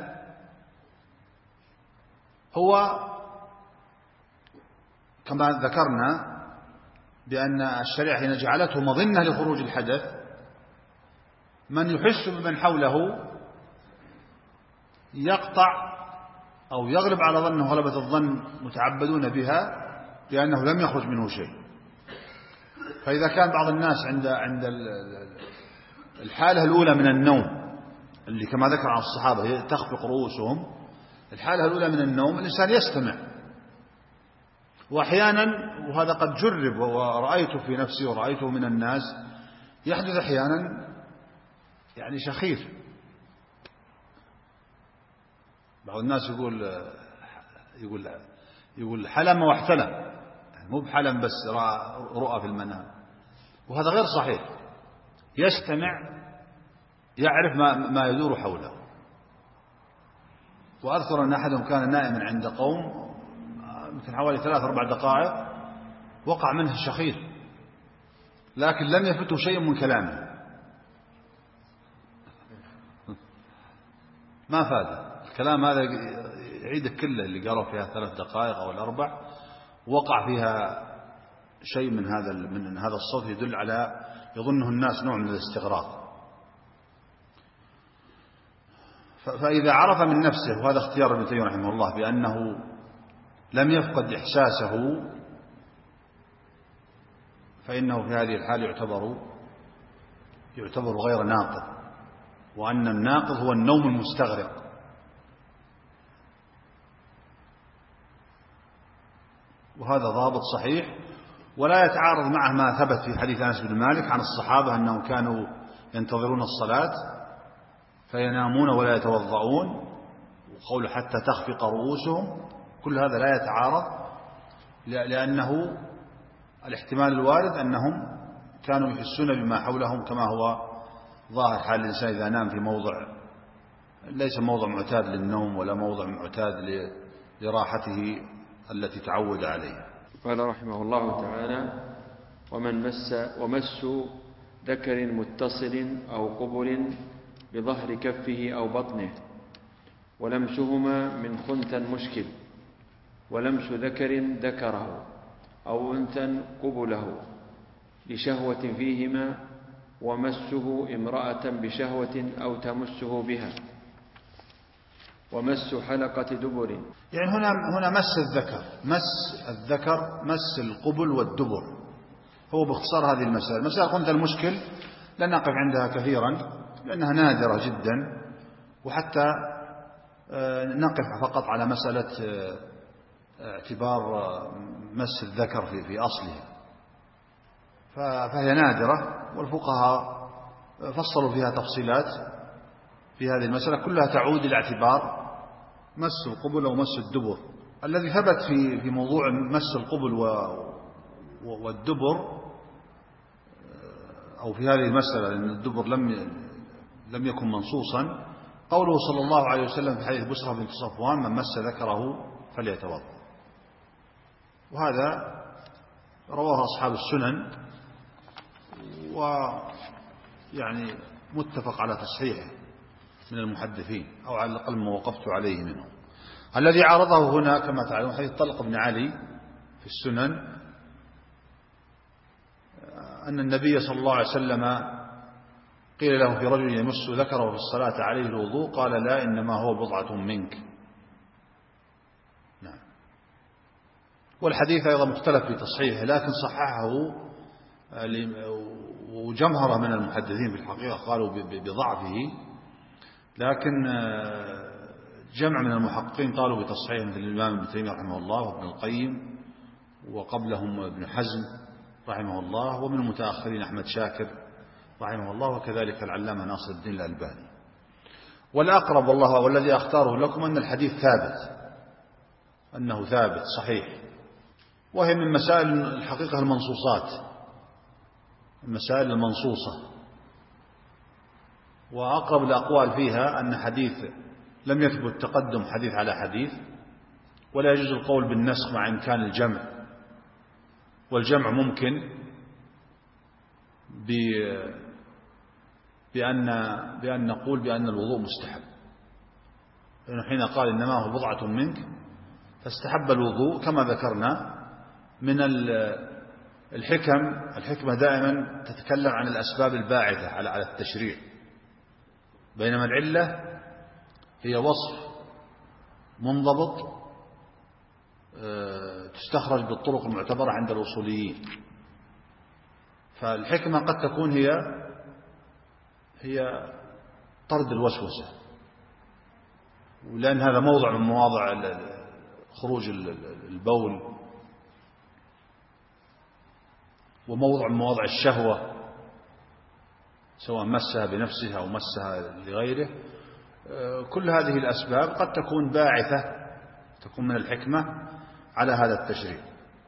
S3: هو كما ذكرنا بأن الشريعة حين جعلته مظنة لخروج الحدث، من يحس بمن حوله يقطع أو يغلب على ظنه غلبة الظن متعبدون بها بأنه لم يخرج منه شيء. فإذا كان بعض الناس عند الحالة الأولى من النوم اللي كما ذكر عن الصحابة تخفق رؤوسهم، الحالة الأولى من النوم الإنسان يستمع، وأحيانا وهذا قد جرب ورأيته في نفسي ورأيته من الناس يحدث أحيانا يعني شخير. بعض الناس يقول حلم واحتلم، يعني مو بحلم بس رؤى في المنام، وهذا غير صحيح. يستمع يعرف ما يدور حوله. وأذكر أن أحدهم كان نائما عند قوم مثل حوالي 3-4 دقائق وقع منه الشخير، لكن لم يفته شيء من كلامه، ما فاد الكلام هذا. يعيد كله اللي قالوا فيها 3 دقائق أو 4 وقع فيها شيء من هذا الصوت يدل على يظنه الناس نوع من الاستغراق. فإذا عرف من نفسه، وهذا اختيار ابن تيمية رحمه الله، بأنه لم يفقد إحساسه، فإنه في هذه الحال يعتبر غير ناقض، وأن الناقض هو النوم المستغرق. وهذا ضابط صحيح ولا يتعارض معه ما ثبت في حديث أنس بن مالك عن الصحابة أنهم كانوا ينتظرون الصلاة فينامون ولا يتوضؤون، وقول حتى تخفق رؤوسهم. كل هذا لا يتعارض، لأنه الاحتمال الوارد أنهم كانوا يحسون بما حولهم، كما هو ظاهر حال الإنسان إذا نام في موضع ليس موضع معتاد للنوم ولا موضع معتاد لراحته التي تعود عليها.
S2: قال رحمه الله تعالى: ومس ذكر متصل أو قبل بظهر كفه أو بطنه، ولمسهما من خنثى مشكل، ولمس ذكر ذكره أو أنثى قبله لشهوة فيهما، ومسه امرأة بشهوة أو تمسه بها، ومس حلقة دبر.
S3: يعني هنا مس الذكر مس القبل والدبر، هو باختصار هذه المسألة. مسألة خنثى المشكل لا نقف عندها كثيرا لأنها نادرة جدا، وحتى نقف فقط على مسألة اعتبار مس الذكر في أصلها، فهي نادرة، والفقهاء فصلوا فيها تفصيلات في هذه المسألة كلها تعود إلى اعتبار مس القبل أو مس الدبر. الذي ثبت في موضوع مس القبل والدبر أو في هذه المسألة لأن الدبر لم يكن منصوصا قوله صلى الله عليه وسلم في حديث بسرة بنت صفوان: من مس ذكره فليتوضأ. وهذا رواه أصحاب السنن، ويعني متفق على تصحيحه من المحدثين، أو على الأقل ما وقفت عليه منهم. الذي عارضه هنا كما تعلمون حديث طلق بن علي في السنن أن النبي صلى الله عليه وسلم قيل له في رجل يمس ذكره في الصلاة عليه الوضوء قال: لا، إنما هو بضعة منك. نعم. والحديث أيضا مختلف في تصحيحه، لكن صححه وجمهرة من المحدثين في الحقيقة قالوا بضعفه، لكن جمع من المحققين قالوا بتصحيحه مثل الإمام ابن تيمية رحمه الله وابن القيم، وقبلهم ابن حزم رحمه الله، ومن المتأخرين أحمد شاكر رحمه الله، وكذلك العلامة ناصر الدين الألباني. والأقرب والله والذي أختاره لكم أن الحديث ثابت، أنه ثابت صحيح، وهي من مسائل الحقيقة المنصوصات، المسائل المنصوصة. وأقرب الأقوال فيها أن حديث لم يثبت تقدم حديث على حديث، ولا يجوز القول بالنسخ مع إمكان الجمع، والجمع ممكن بأن نقول بأن الوضوء مستحب، لأنه حين قال إنما هو بضعة منك فاستحب الوضوء كما ذكرنا من الحكمة دائما تتكلم عن الأسباب الباعثة على التشريع، بينما العلة هي وصف منضبط تستخرج بالطرق المعتبرة عند الأصوليين. فالحكمة قد تكون هي طرد الوسوسة، ولأن هذا موضع من مواضع خروج البول، وموضع من مواضع الشهوة، سواء مسها بنفسها أو مسها لغيره. كل هذه الأسباب قد تكون باعثة، تكون من الحكمة على هذا التشريع.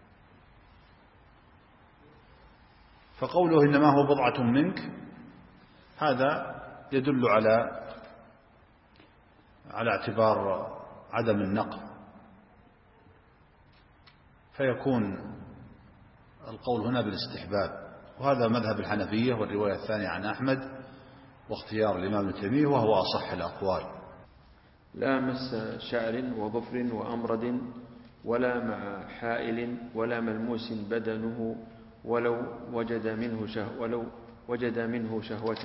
S3: فقوله إنما هو بضعة منك هذا يدل على اعتبار عدم النقل، فيكون القول هنا بالاستحباب، وهذا مذهب الحنفية والرواية الثانية عن أحمد واختيار الإمام ابن تيمية، وهو أصح الأقوال.
S2: لا مس شعر وظفر وأمرد ولا مع حائل ولا ملموس بدنه ولو وجد منه شهوة.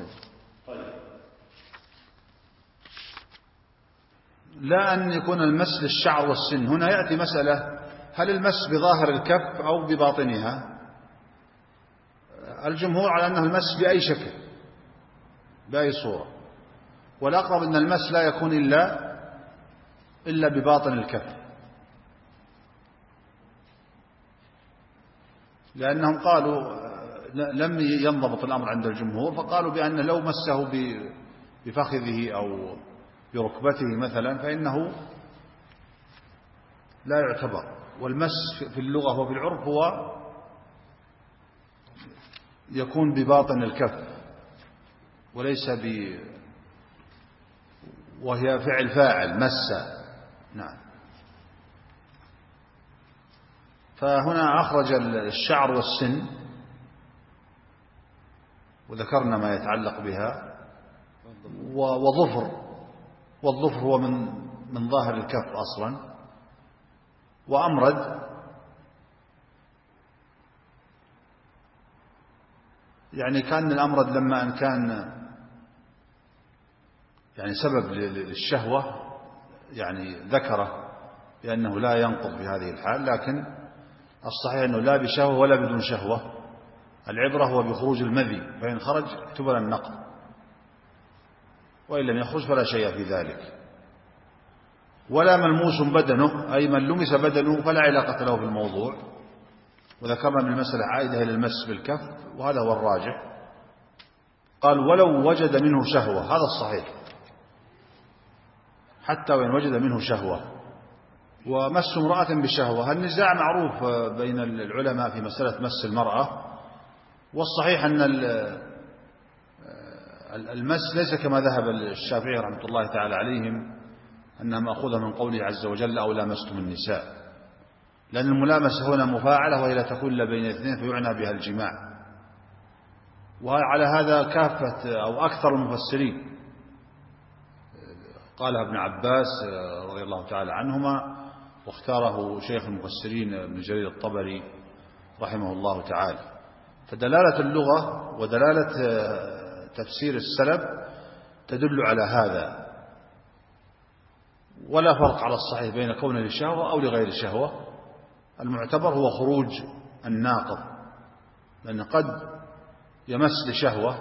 S3: لا أن يكون المس للشعر والسن. هنا يأتي مسألة: هل المس بظاهر الكف أو بباطنها؟ الجمهور على أنه المس بأي شكل بأي صورة، والأقرب أن المس لا يكون إلا بباطن الكف، لأنهم قالوا لم ينضبط الأمر عند الجمهور، فقالوا بأن لو مسه بفخذه أو بركبته مثلا فإنه لا يعتبر. والمس في اللغة وفي العرف هو يكون بباطن الكف وليس وهي فاعل مس. نعم. فهنا أخرج الشعر والسن، وذكرنا ما يتعلق بها، وظفر، والظفر هو من ظاهر الكف أصلا، وأمرد يعني كان الأمرد لما أن كان يعني سبب للشهوة يعني ذكره بأنه لا ينقض في هذه الحال، لكن الصحيح أنه لا بشهوة ولا بدون شهوة العبرة هو بخروج المذي، فإن خرج اعتبر النقض، وإن لم يخرج فلا شيء في ذلك. ولا ملموس بدنه، أي من لمس بدنه فلا علاقة له بالموضوع، وذكرنا من المسألة عائدة إلى المس بالكف، وهذا هو الراجح. قال ولو وجد منه شهوة، هذا الصحيح، حتى وإن وجد منه شهوة. ومس امرأة بشهوة، النزاع معروف بين العلماء في مسألة مس المرأة، والصحيح أن المس ليس كما ذهب الشافعي رحمة الله تعالى عليهم أنها مأخوذة من قوله عز وجل أو لامستم النساء، لأن الملامسة هنا مفاعلة وهي لا تكون إلا بين اثنين فيعنى بها الجماع. وعلى هذا كافة أو أكثر المفسرين، قالها ابن عباس رضي الله تعالى عنهما، واختاره شيخ المفسرين ابن جرير الطبري رحمه الله تعالى. فدلالة اللغة ودلالة تفسير السلف تدل على هذا، ولا فرق على الصحيح بين كونه للشهوة أو لغير الشهوة. المعتبر هو خروج الناقض، لأن قد يمس لشهوة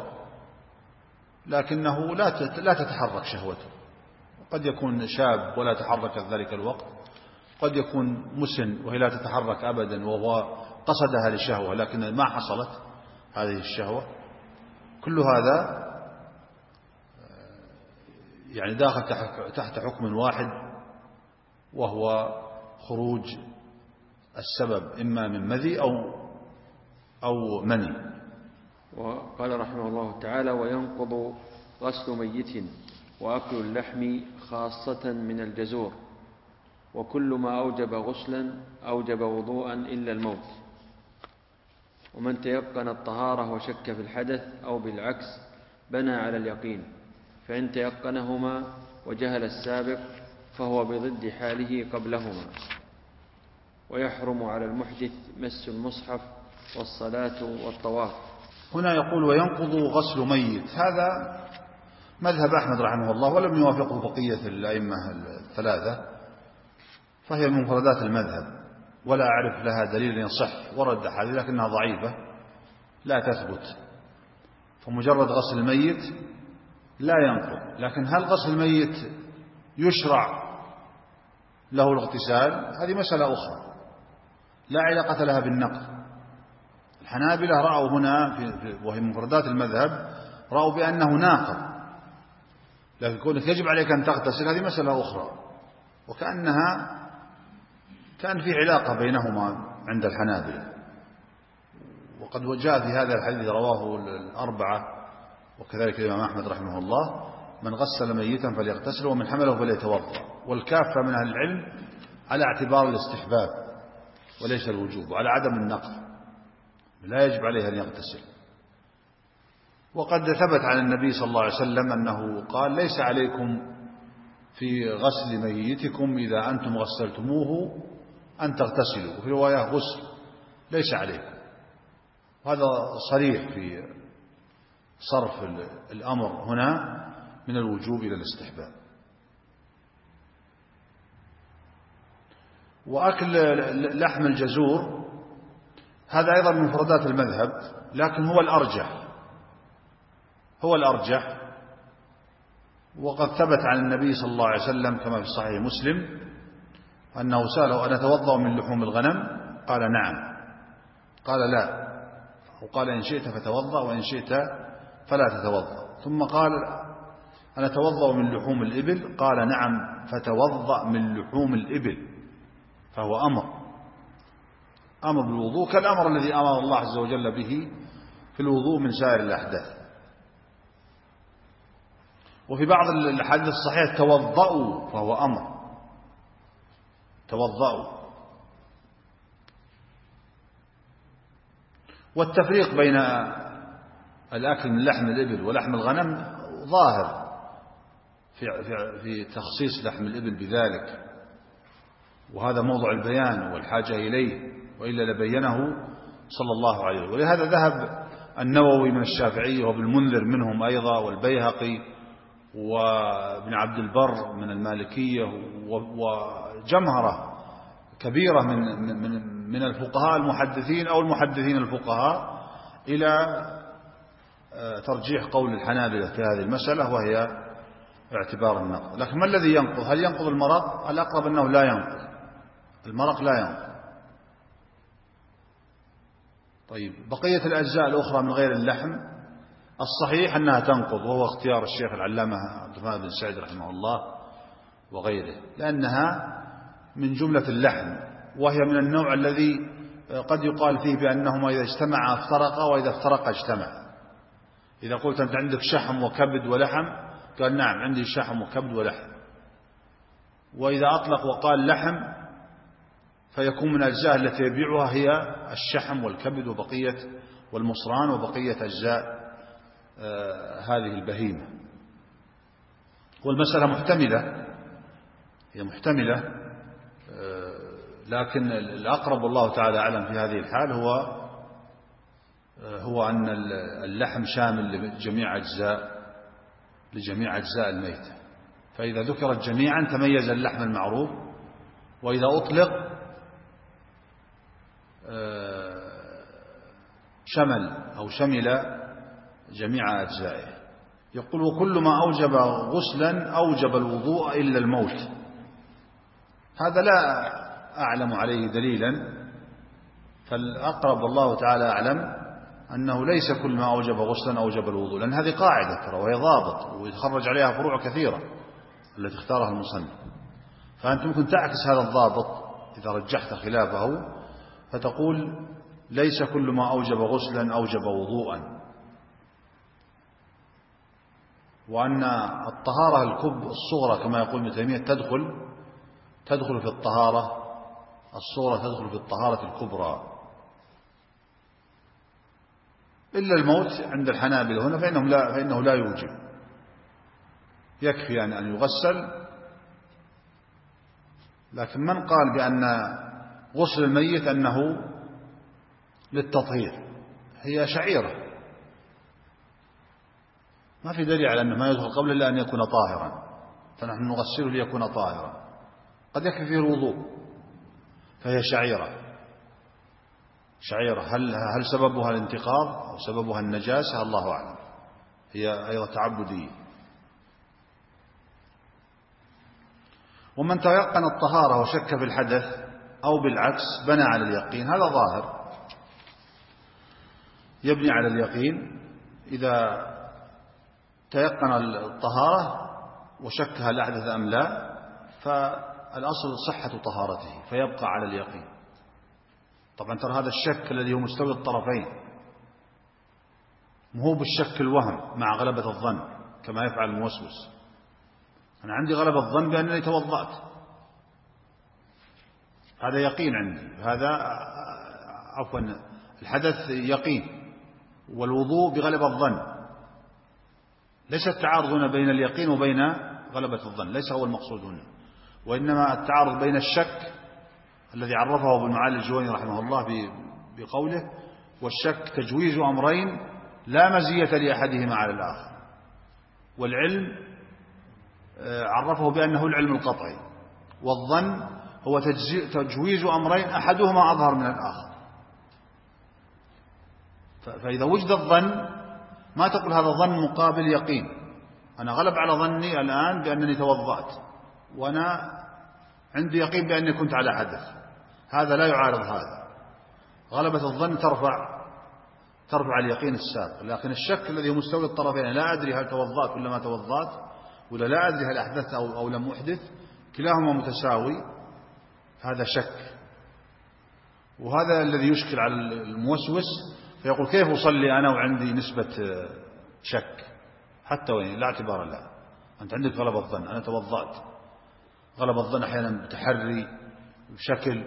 S3: لكنه لا تتحرك شهوته، قد يكون شاب ولا تحرك ذلك الوقت، قد يكون مسن وهي لا تتحرك أبدا وهو قصدها لشهوة لكن ما حصلت هذه الشهوة. كل هذا يعني داخل تحت حكم واحد، وهو خروج السبب إما من مذي أو مني.
S2: وقال رحمه الله تعالى وينقض غسل ميت وأكل اللحم خاصة من الجزور، وكل ما أوجب غسلا أوجب وضوءا إلا الموت. ومن تيقن الطهارة وشك في الحدث أو بالعكس بنى على اليقين، فإن تيقنهما وجهل السابق فهو بضد حاله قبلهما. ويحرم على المحدث مس المصحف والصلاة والطواف.
S3: هنا يقول وينقض غسل ميت، هذا مذهب أحمد رحمه الله، ولم يوافقه بقية الأئمة الثلاثة، فهي من مفردات المذهب، ولا أعرف لها دليل يصح. ورد حديث لكنها ضعيفة لا تثبت، فمجرد غسل الميت لا ينقض. لكن هل غسل الميت يشرع له الاغتسال؟ هذه مسألة أخرى لا علاقة لها بالنقض. الحنابلة رأوا هنا وهي مفردات المذهب رأوا بأنه ناقض، لكن كونك يجب عليك أن تغتسل هذه مسألة أخرى، وكأنها كان في علاقة بينهما عند الحنابلة. وقد جاء في هذا الحديث رواه الأربعة وكذلك الإمام أحمد رحمه الله من غسل ميتا فليغتسل ومن حمله فليتوضأ. والكافة من أهل العلم على اعتبار الاستحباب وليس الوجوب، وعلى عدم النقض، لا يجب عليه أن يغتسل. وقد ثبت عن النبي صلى الله عليه وسلم أنه قال ليس عليكم في غسل ميتكم إذا أنتم غسلتموه أن تغتسلوا، وفي رواية غسل ليس عليكم. هذا صريح في صرف الأمر هنا من الوجوب إلى الاستحباب. وأكل لحم الجزور هذا أيضا من مفردات المذهب، لكن هو الأرجح. وقد ثبت عن النبي صلى الله عليه وسلم كما في صحيح مسلم أنه سأله أن أتوضأ من لحوم الغنم؟ قال نعم. قال لا، وقال إن شئت فتوضأ وإن شئت فلا تتوضأ. ثم قال أنا أتوضأ من لحوم الإبل؟ قال نعم، فتوضأ من لحوم الإبل. فهو أمر بالوضوء كالأمر الذي أمر الله عز وجل به في الوضوء من سائر الأحداث. وفي بعض الحديث الصحيح توضأوا، فهو أمر، توضأوا. والتفريق بين الأكل من لحم الإبل ولحم الغنم ظاهر في تخصيص لحم الإبل بذلك، وهذا موضع البيان والحاجة إليه، وإلا لبينه صلى الله عليه وسلم. ولهذا ذهب النووي من الشافعية وابن المنذر منهم أيضا، والبيهقي وابن عبد البر من المالكية، وجمهرة كبيرة من الفقهاء المحدثين أو المحدثين الفقهاء إلى ترجيح قول الحنابلة في هذه المسألة وهي اعتبار النقض. لكن ما الذي ينقض؟ هل ينقض المرق؟ الأقرب أنه لا ينقض، المرق لا ينقض. طيب بقية الأجزاء الأخرى من غير اللحم الصحيح أنها تنقض، وهو اختيار الشيخ العلامة عبد الرحمن بن سعيد رحمه الله وغيره، لأنها من جملة اللحم، وهي من النوع الذي قد يقال فيه بأنهما إذا اجتمعا افترقا وإذا افترقا اجتمعا. إذا قلت أنت عندك شحم وكبد ولحم، قال نعم عندي شحم وكبد ولحم. وإذا أطلق وقال لحم فيكون من الأجزاء التي يبيعها هي الشحم والكبد وبقية والمصران وبقية أجزاء هذه البهيمة. والمسألة محتملة، هي محتملة، لكن الأقرب والله تعالى أعلم في هذه الحال هو أن اللحم شامل لجميع أجزاء الميتة، فإذا ذكرت جميعا تميز اللحم المعروف، وإذا أطلق شمل جميع أجزائه. يقول وكل ما أوجب غسلا أوجب الوضوء إلا الموت. هذا لا أعلم عليه دليلا، فالأقرب والله تعالى أعلم أنه ليس كل ما أوجب غسلا أوجب الوضوء، لأن هذه قاعدة ترى وهي ضابط ويتخرج عليها فروع كثيرة التي اختارها المصنف. فأنت ممكن تعكس هذا الضابط إذا رجحت خلافه فتقول ليس كل ما أوجب غسلا أوجب وضوءا، وأن الطهارة الصغرى كما يقول ابن تيمية تدخل في الطهارة الصغرى، تدخل في الطهارة الكبرى إلا الموت عند الحنابلة هنا فإنه لا يوجب، يكفي أن يغسل. لكن من قال بأن غسل الميت أنه للتطهير هي شعيرة، ما في دليل على أنه ما يدخل قبل إلا أن يكون طاهرا، فنحن نغسله ليكون طاهرا، قد يكفي فيه الوضوء، فهي شعيرة. هل سببها الانتقاض أو سببها النجاسة؟ الله أعلم، هي أيضا تعبدية. ومن تيقن الطهارة وشك في الحدث أو بالعكس بنى على اليقين، هذا ظاهر، يبني على اليقين. إذا تيقن الطهارة وشك هل أحدث أم لا فالأصل صحة طهارته فيبقى على اليقين. طبعا ترى هذا الشك الذي هو مستوي الطرفين، مو بالشك الوهم مع غلبة الظن كما يفعل الموسوس. أنا عندي غلبة الظن بأنني توضأت، هذا يقين عندي، الحدث يقين، والوضوء بغلبة الظن. ليس التعارض هنا بين اليقين وبين غلبة الظن، ليس هو المقصود هنا، وإنما التعارض بين الشك الذي عرفه ابن معالي الجويني رحمه الله بقوله والشك تجويز أمرين لا مزية لأحدهما على الآخر، والعلم عرفه بأنه العلم القطعي، والظن هو تجويز أمرين أحدهما أظهر من الآخر. فإذا وجد الظن ما تقول هذا ظن مقابل يقين، أنا غلب على ظني الآن بأنني توضأت وأنا عندي يقين بأني كنت على حدث، هذا لا يعارض هذا. غلبة الظن ترفع اليقين السابق، لكن الشك الذي هو مستوي الطرفين، لا أدري هل توضأت ولا ما توضأت، ولا لا أدري هل أحدثت أو لم أحدث، كلاهما متساوي، هذا شك. وهذا الذي يشكل على الموسوس، فيقول كيف أصلي أنا وعندي نسبة شك حتى وين لا اعتبار لها. أنت عندك غلبة الظن، أنا توضأت. غلبة الظن أحيانا بتحري بشكل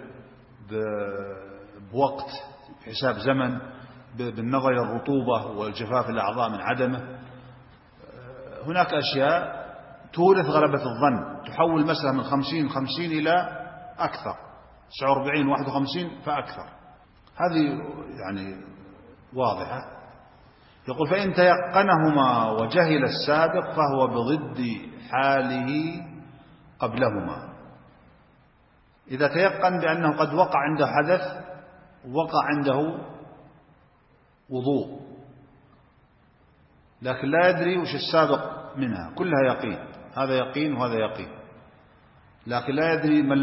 S3: بوقت بحساب زمن بالنظر إلى الرطوبة والجفاف الأعضاء من عدمه. هناك أشياء تورث غلبة الظن، تحول مسألة من 50 إلى أكثر، 49 51 فأكثر، هذه يعني واضحة. يقول فإن تيقنهما وجهل السابق فهو بضد حاله قبلهما. إذا تيقن بأنه قد وقع عنده حدث ووقع عنده وضوء، لكن لا يدري وش السابق منها، كلها يقين، هذا يقين وهذا يقين، لكن لا يدري ما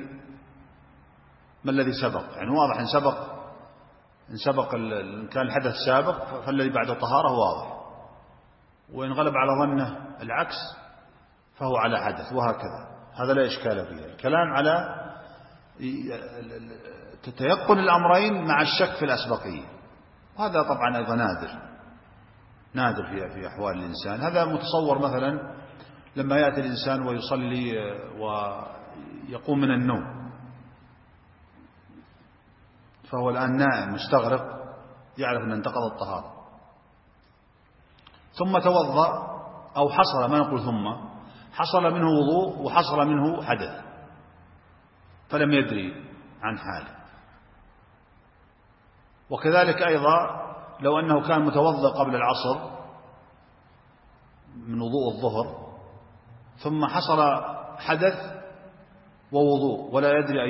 S3: الذي سبق. يعني واضح إن سبق إن كان الحدث سابق فالذي بعد طهارة واضح، وإن غلب على ظنه العكس فهو على حدث، وهكذا. هذا لا إشكال فيه. الكلام على تتيقن الأمرين مع الشك في الأسبقية، وهذا طبعا أيضا نادر في أحوال الإنسان. هذا متصور مثلا لما يأتي الإنسان ويصلي ويقوم من النوم، فهو الآن نائم مستغرق، يعرف أن انتقض الطهارة، ثم توضأ أو حصل، ما نقول ثم، حصل منه وضوء وحصل منه حدث، فلم يدري عن حاله. وكذلك أيضا لو أنه كان متوضأ قبل العصر من وضوء الظهر، ثم حصل حدث ووضوء ولا يدري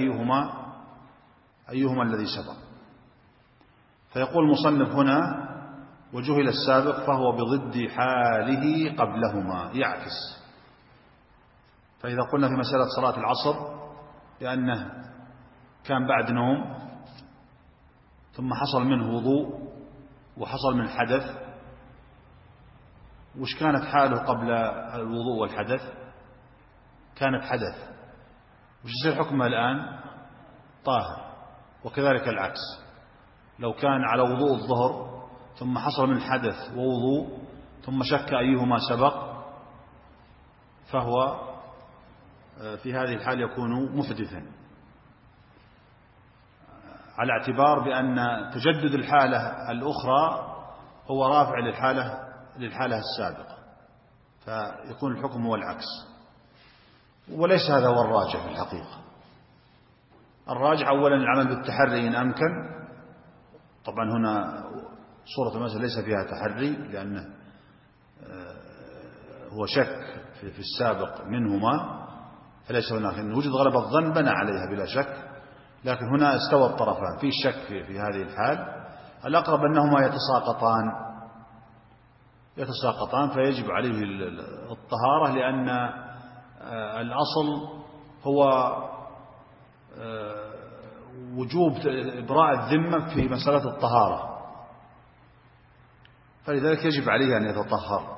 S3: أيهما الذي سبق، فيقول المصنف هنا: وجهل السابق فهو بضد حاله قبلهما، يعكس. فإذا قلنا في مسألة صلاة العصر لأنه كان بعد نوم ثم حصل منه وضوء وحصل من حدث، وش كانت حاله قبل الوضوء والحدث؟ كانت حدث، وش يصير حكمه الآن؟ طاهر. وكذلك العكس، لو كان على وضوء الظهر ثم حصل من حدث ووضوء ثم شك أيهما سبق، فهو في هذه الحال يكون محدثا، على اعتبار بأن تجدد الحالة الأخرى هو رافع للحالة السابقة، فيكون الحكم هو العكس. وليس هذا هو الراجح في الحقيقة. الراجح أولا العمل بالتحري إن أمكن. طبعا هنا صورة المسألة ليس فيها تحري، لأنه هو شك في السابق منهما، فليس هناك. إن وجد غلبة الظن بنى عليها بلا شك، لكن هنا استوى الطرفان في الشك في هذه الحال. الأقرب أنهما يتساقطان فيجب عليه الطهارة، لأن الأصل هو وجوب إبراء الذمة في مسألة الطهارة، فلذلك يجب عليه أن يتطهر.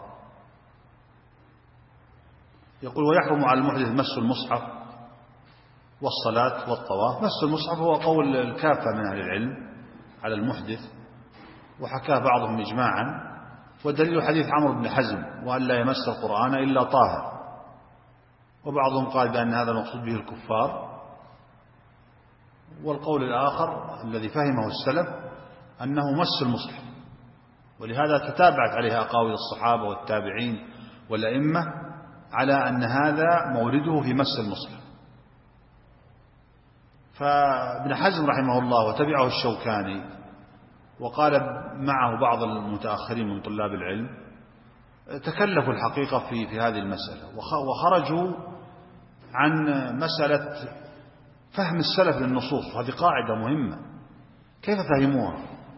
S3: يقول: ويحرم على المحدث مس المصحف والصلاة والطواف. مس المصحف هو قول الكافة من أهل العلم على المحدث، وحكاه بعضهم إجماعا، والدليل حديث عمرو بن حزم: وأن لا يمس القرآن إلا طاهر. وبعضهم قال بأن هذا المقصود به الكفار. والقول الآخر الذي فهمه السلف أنه مس المصحف، ولهذا تتابعت عليها أقاويل الصحابة والتابعين والأئمة على أن هذا مورده في مس المصحف. فابن حزم رحمه الله وتبعه الشوكاني، وقال معه بعض المتأخرين من طلاب العلم، تكلفوا الحقيقة في هذه المسألة، وخرجوا عن مسألة فهم السلف للنصوص. هذه قاعدة مهمة، كيف فهموها؟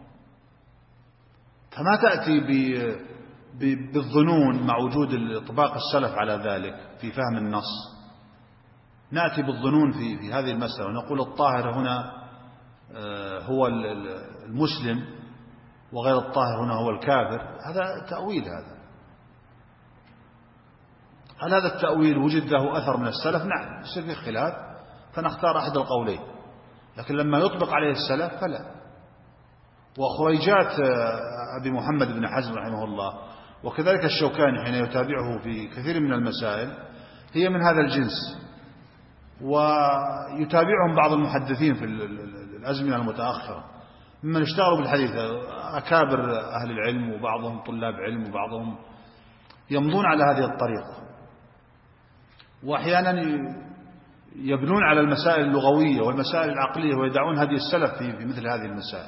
S3: فما تأتي بالظنون مع وجود إطباق السلف على ذلك في فهم النص. نأتي بالظنون في هذه المسألة ونقول الطاهر هنا هو المسلم وغير الطاهر هنا هو الكافر. هذا تأويل. هل هذا التأويل وجد له أثر من السلف؟ نعم، يصير فيه خلاف فنختار أحد القولين، لكن لما يطبق عليه السلف فلا. وخريجات أبي محمد بن حزم رحمه الله وكذلك الشوكاني حين يتابعه في كثير من المسائل هي من هذا الجنس، ويتابعهم بعض المحدثين في الأزمنة المتأخرة ممن اشتغلوا بالحديث، أكابر أهل العلم وبعضهم طلاب علم وبعضهم يمضون على هذه الطريقة، وأحيانا يبنون على المسائل اللغوية والمسائل العقلية ويدعون هدي السلف في مثل هذه المسائل.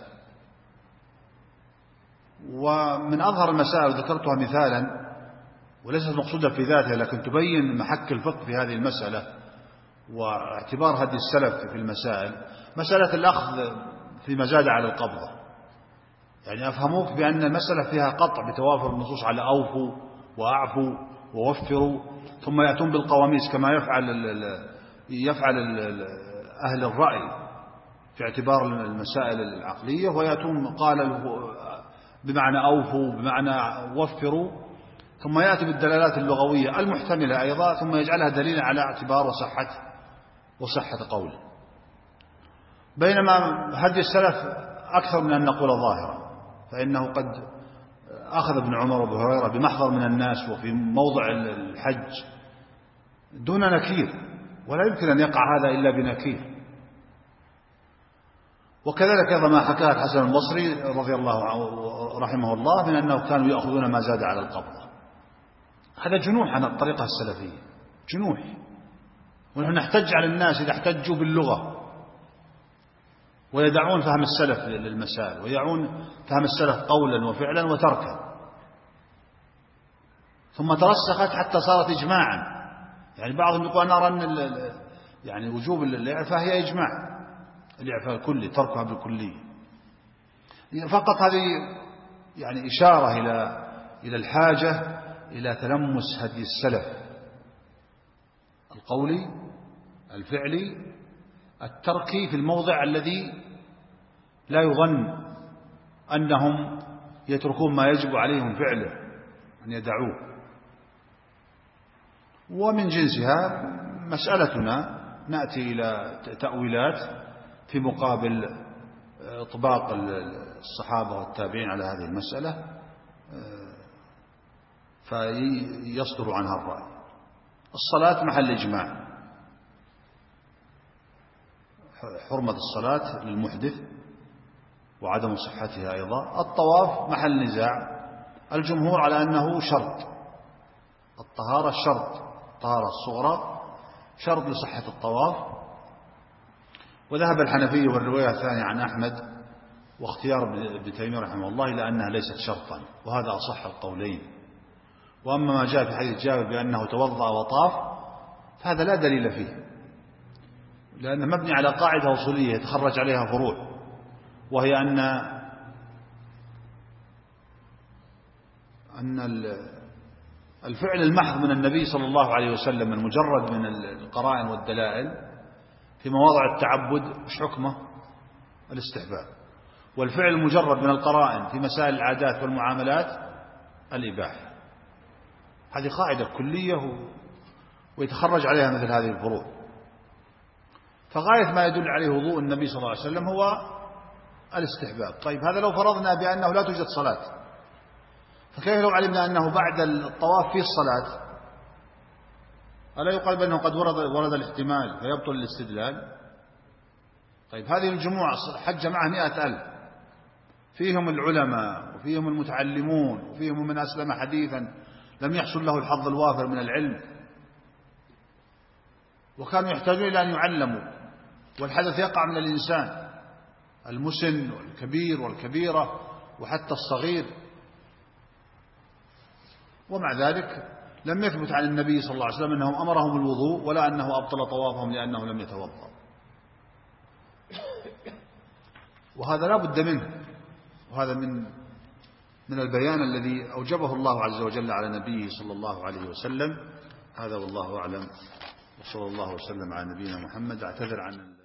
S3: ومن أظهر المسائل ذكرتها مثالا وليست مقصودة في ذاتها، لكن تبين محك الفقه في هذه المسألة واعتبار هدي السلف في المسائل، مسألة الأخذ في مزاد على القبضة. يعني أفهموك بأن المسألة فيها قطع بتوافر النصوص على أوفوا وأعفوا ووفروا، ثم يأتون بالقواميس كما يفعل أهل الرأي في اعتبار المسائل العقلية، ويأتون قال بمعنى أوفوا بمعنى وفروا، ثم يأتي بالدلالات اللغوية المحتملة أيضا، ثم يجعلها دليلا على اعتبار وصحة قوله. بينما هدي السلف أكثر من أن نقول ظاهرا، فإنه قد أخذ ابن عمر وابو هريرة بمحضر من الناس وفي موضع الحج دون نكير، ولا يمكن أن يقع هذا إلا بنكير. وكذلك أيضا ما حكاه الحسن البصري رضي الله عنه رحمه الله من أنه كانوا يأخذون ما زاد على القبضة. هذا جنوح عن الطريقة السلفية، جنوح. ونحن نحتج على الناس إذا احتجوا باللغة ويدعون فهم السلف للمسائل، ويدعون فهم السلف قولا وفعلا وتركا، ثم ترسخت حتى صارت إجماعا. يعني بعضهم يقول نرى أن يعني وجوب الإعفاء هي إجماع، الإعفاء الكلي تركها بالكلية. فقط هذه يعني إشارة إلى الحاجة إلى تلمس هدي السلف القولي الفعلي التركي في الموضع الذي لا يظن أنهم يتركون ما يجب عليهم فعله، أن يدعوه. ومن جنسها مسألتنا نأتي إلى تأويلات في مقابل إطباق الصحابة والتابعين على هذه المسألة فيصدر عنها الرأي. الصلاة محل إجماع، حرمة الصلاة للمحدث وعدم صحتها أيضا. الطواف محل نزاع، الجمهور على أنه شرط، الطهارة شرط، الطهارة الصغرى شرط لصحة الطواف. وذهب الحنفية والرواية الثانية عن أحمد واختيار ابن تيمية رحمه الله إلى أنها ليست شرطا، وهذا أصح القولين. وأما ما جاء في حديث جابر بأنه توضأ وطاف فهذا لا دليل فيه، لأنه مبني على قاعدة أصولية يتخرج عليها فروع، وهي أن الفعل المحض من النبي صلى الله عليه وسلم المجرد من القرائن والدلائل في مواضع التعبد مش حكمه الاستحباب، والفعل المجرد من القرائن في مسائل العادات والمعاملات الإباحة. هذه قاعدة كلية ويتخرج عليها مثل هذه الفروع. فغاية ما يدل عليه وضوء النبي صلى الله عليه وسلم هو الاستحباب. طيب هذا لو فرضنا بأنه لا توجد صلاة، فكيف لو علمنا أنه بعد الطواف فيه الصلاة؟ ألا يقال بأنه قد ورد الاحتمال فيبطل الاستدلال؟ طيب هذه الجموع حج معه 100,000، فيهم العلماء وفيهم المتعلمون وفيهم من أسلم حديثا لم يحصل له الحظ الوافر من العلم، وكانوا يحتاجون إلى أن يعلموا، والحدث يقع من الإنسان المسن والكبير والكبيرة وحتى الصغير، ومع ذلك لم يثبت عن النبي صلى الله عليه وسلم أنه أمرهم الوضوء ولا أنه أبطل طوافهم لأنه لم يتوضأ. وهذا لا بد منه، وهذا من البيان الذي أوجبه الله عز وجل على نبيه صلى الله عليه وسلم. هذا والله أعلم، وصلى الله وسلم على نبينا محمد. أعتذر عن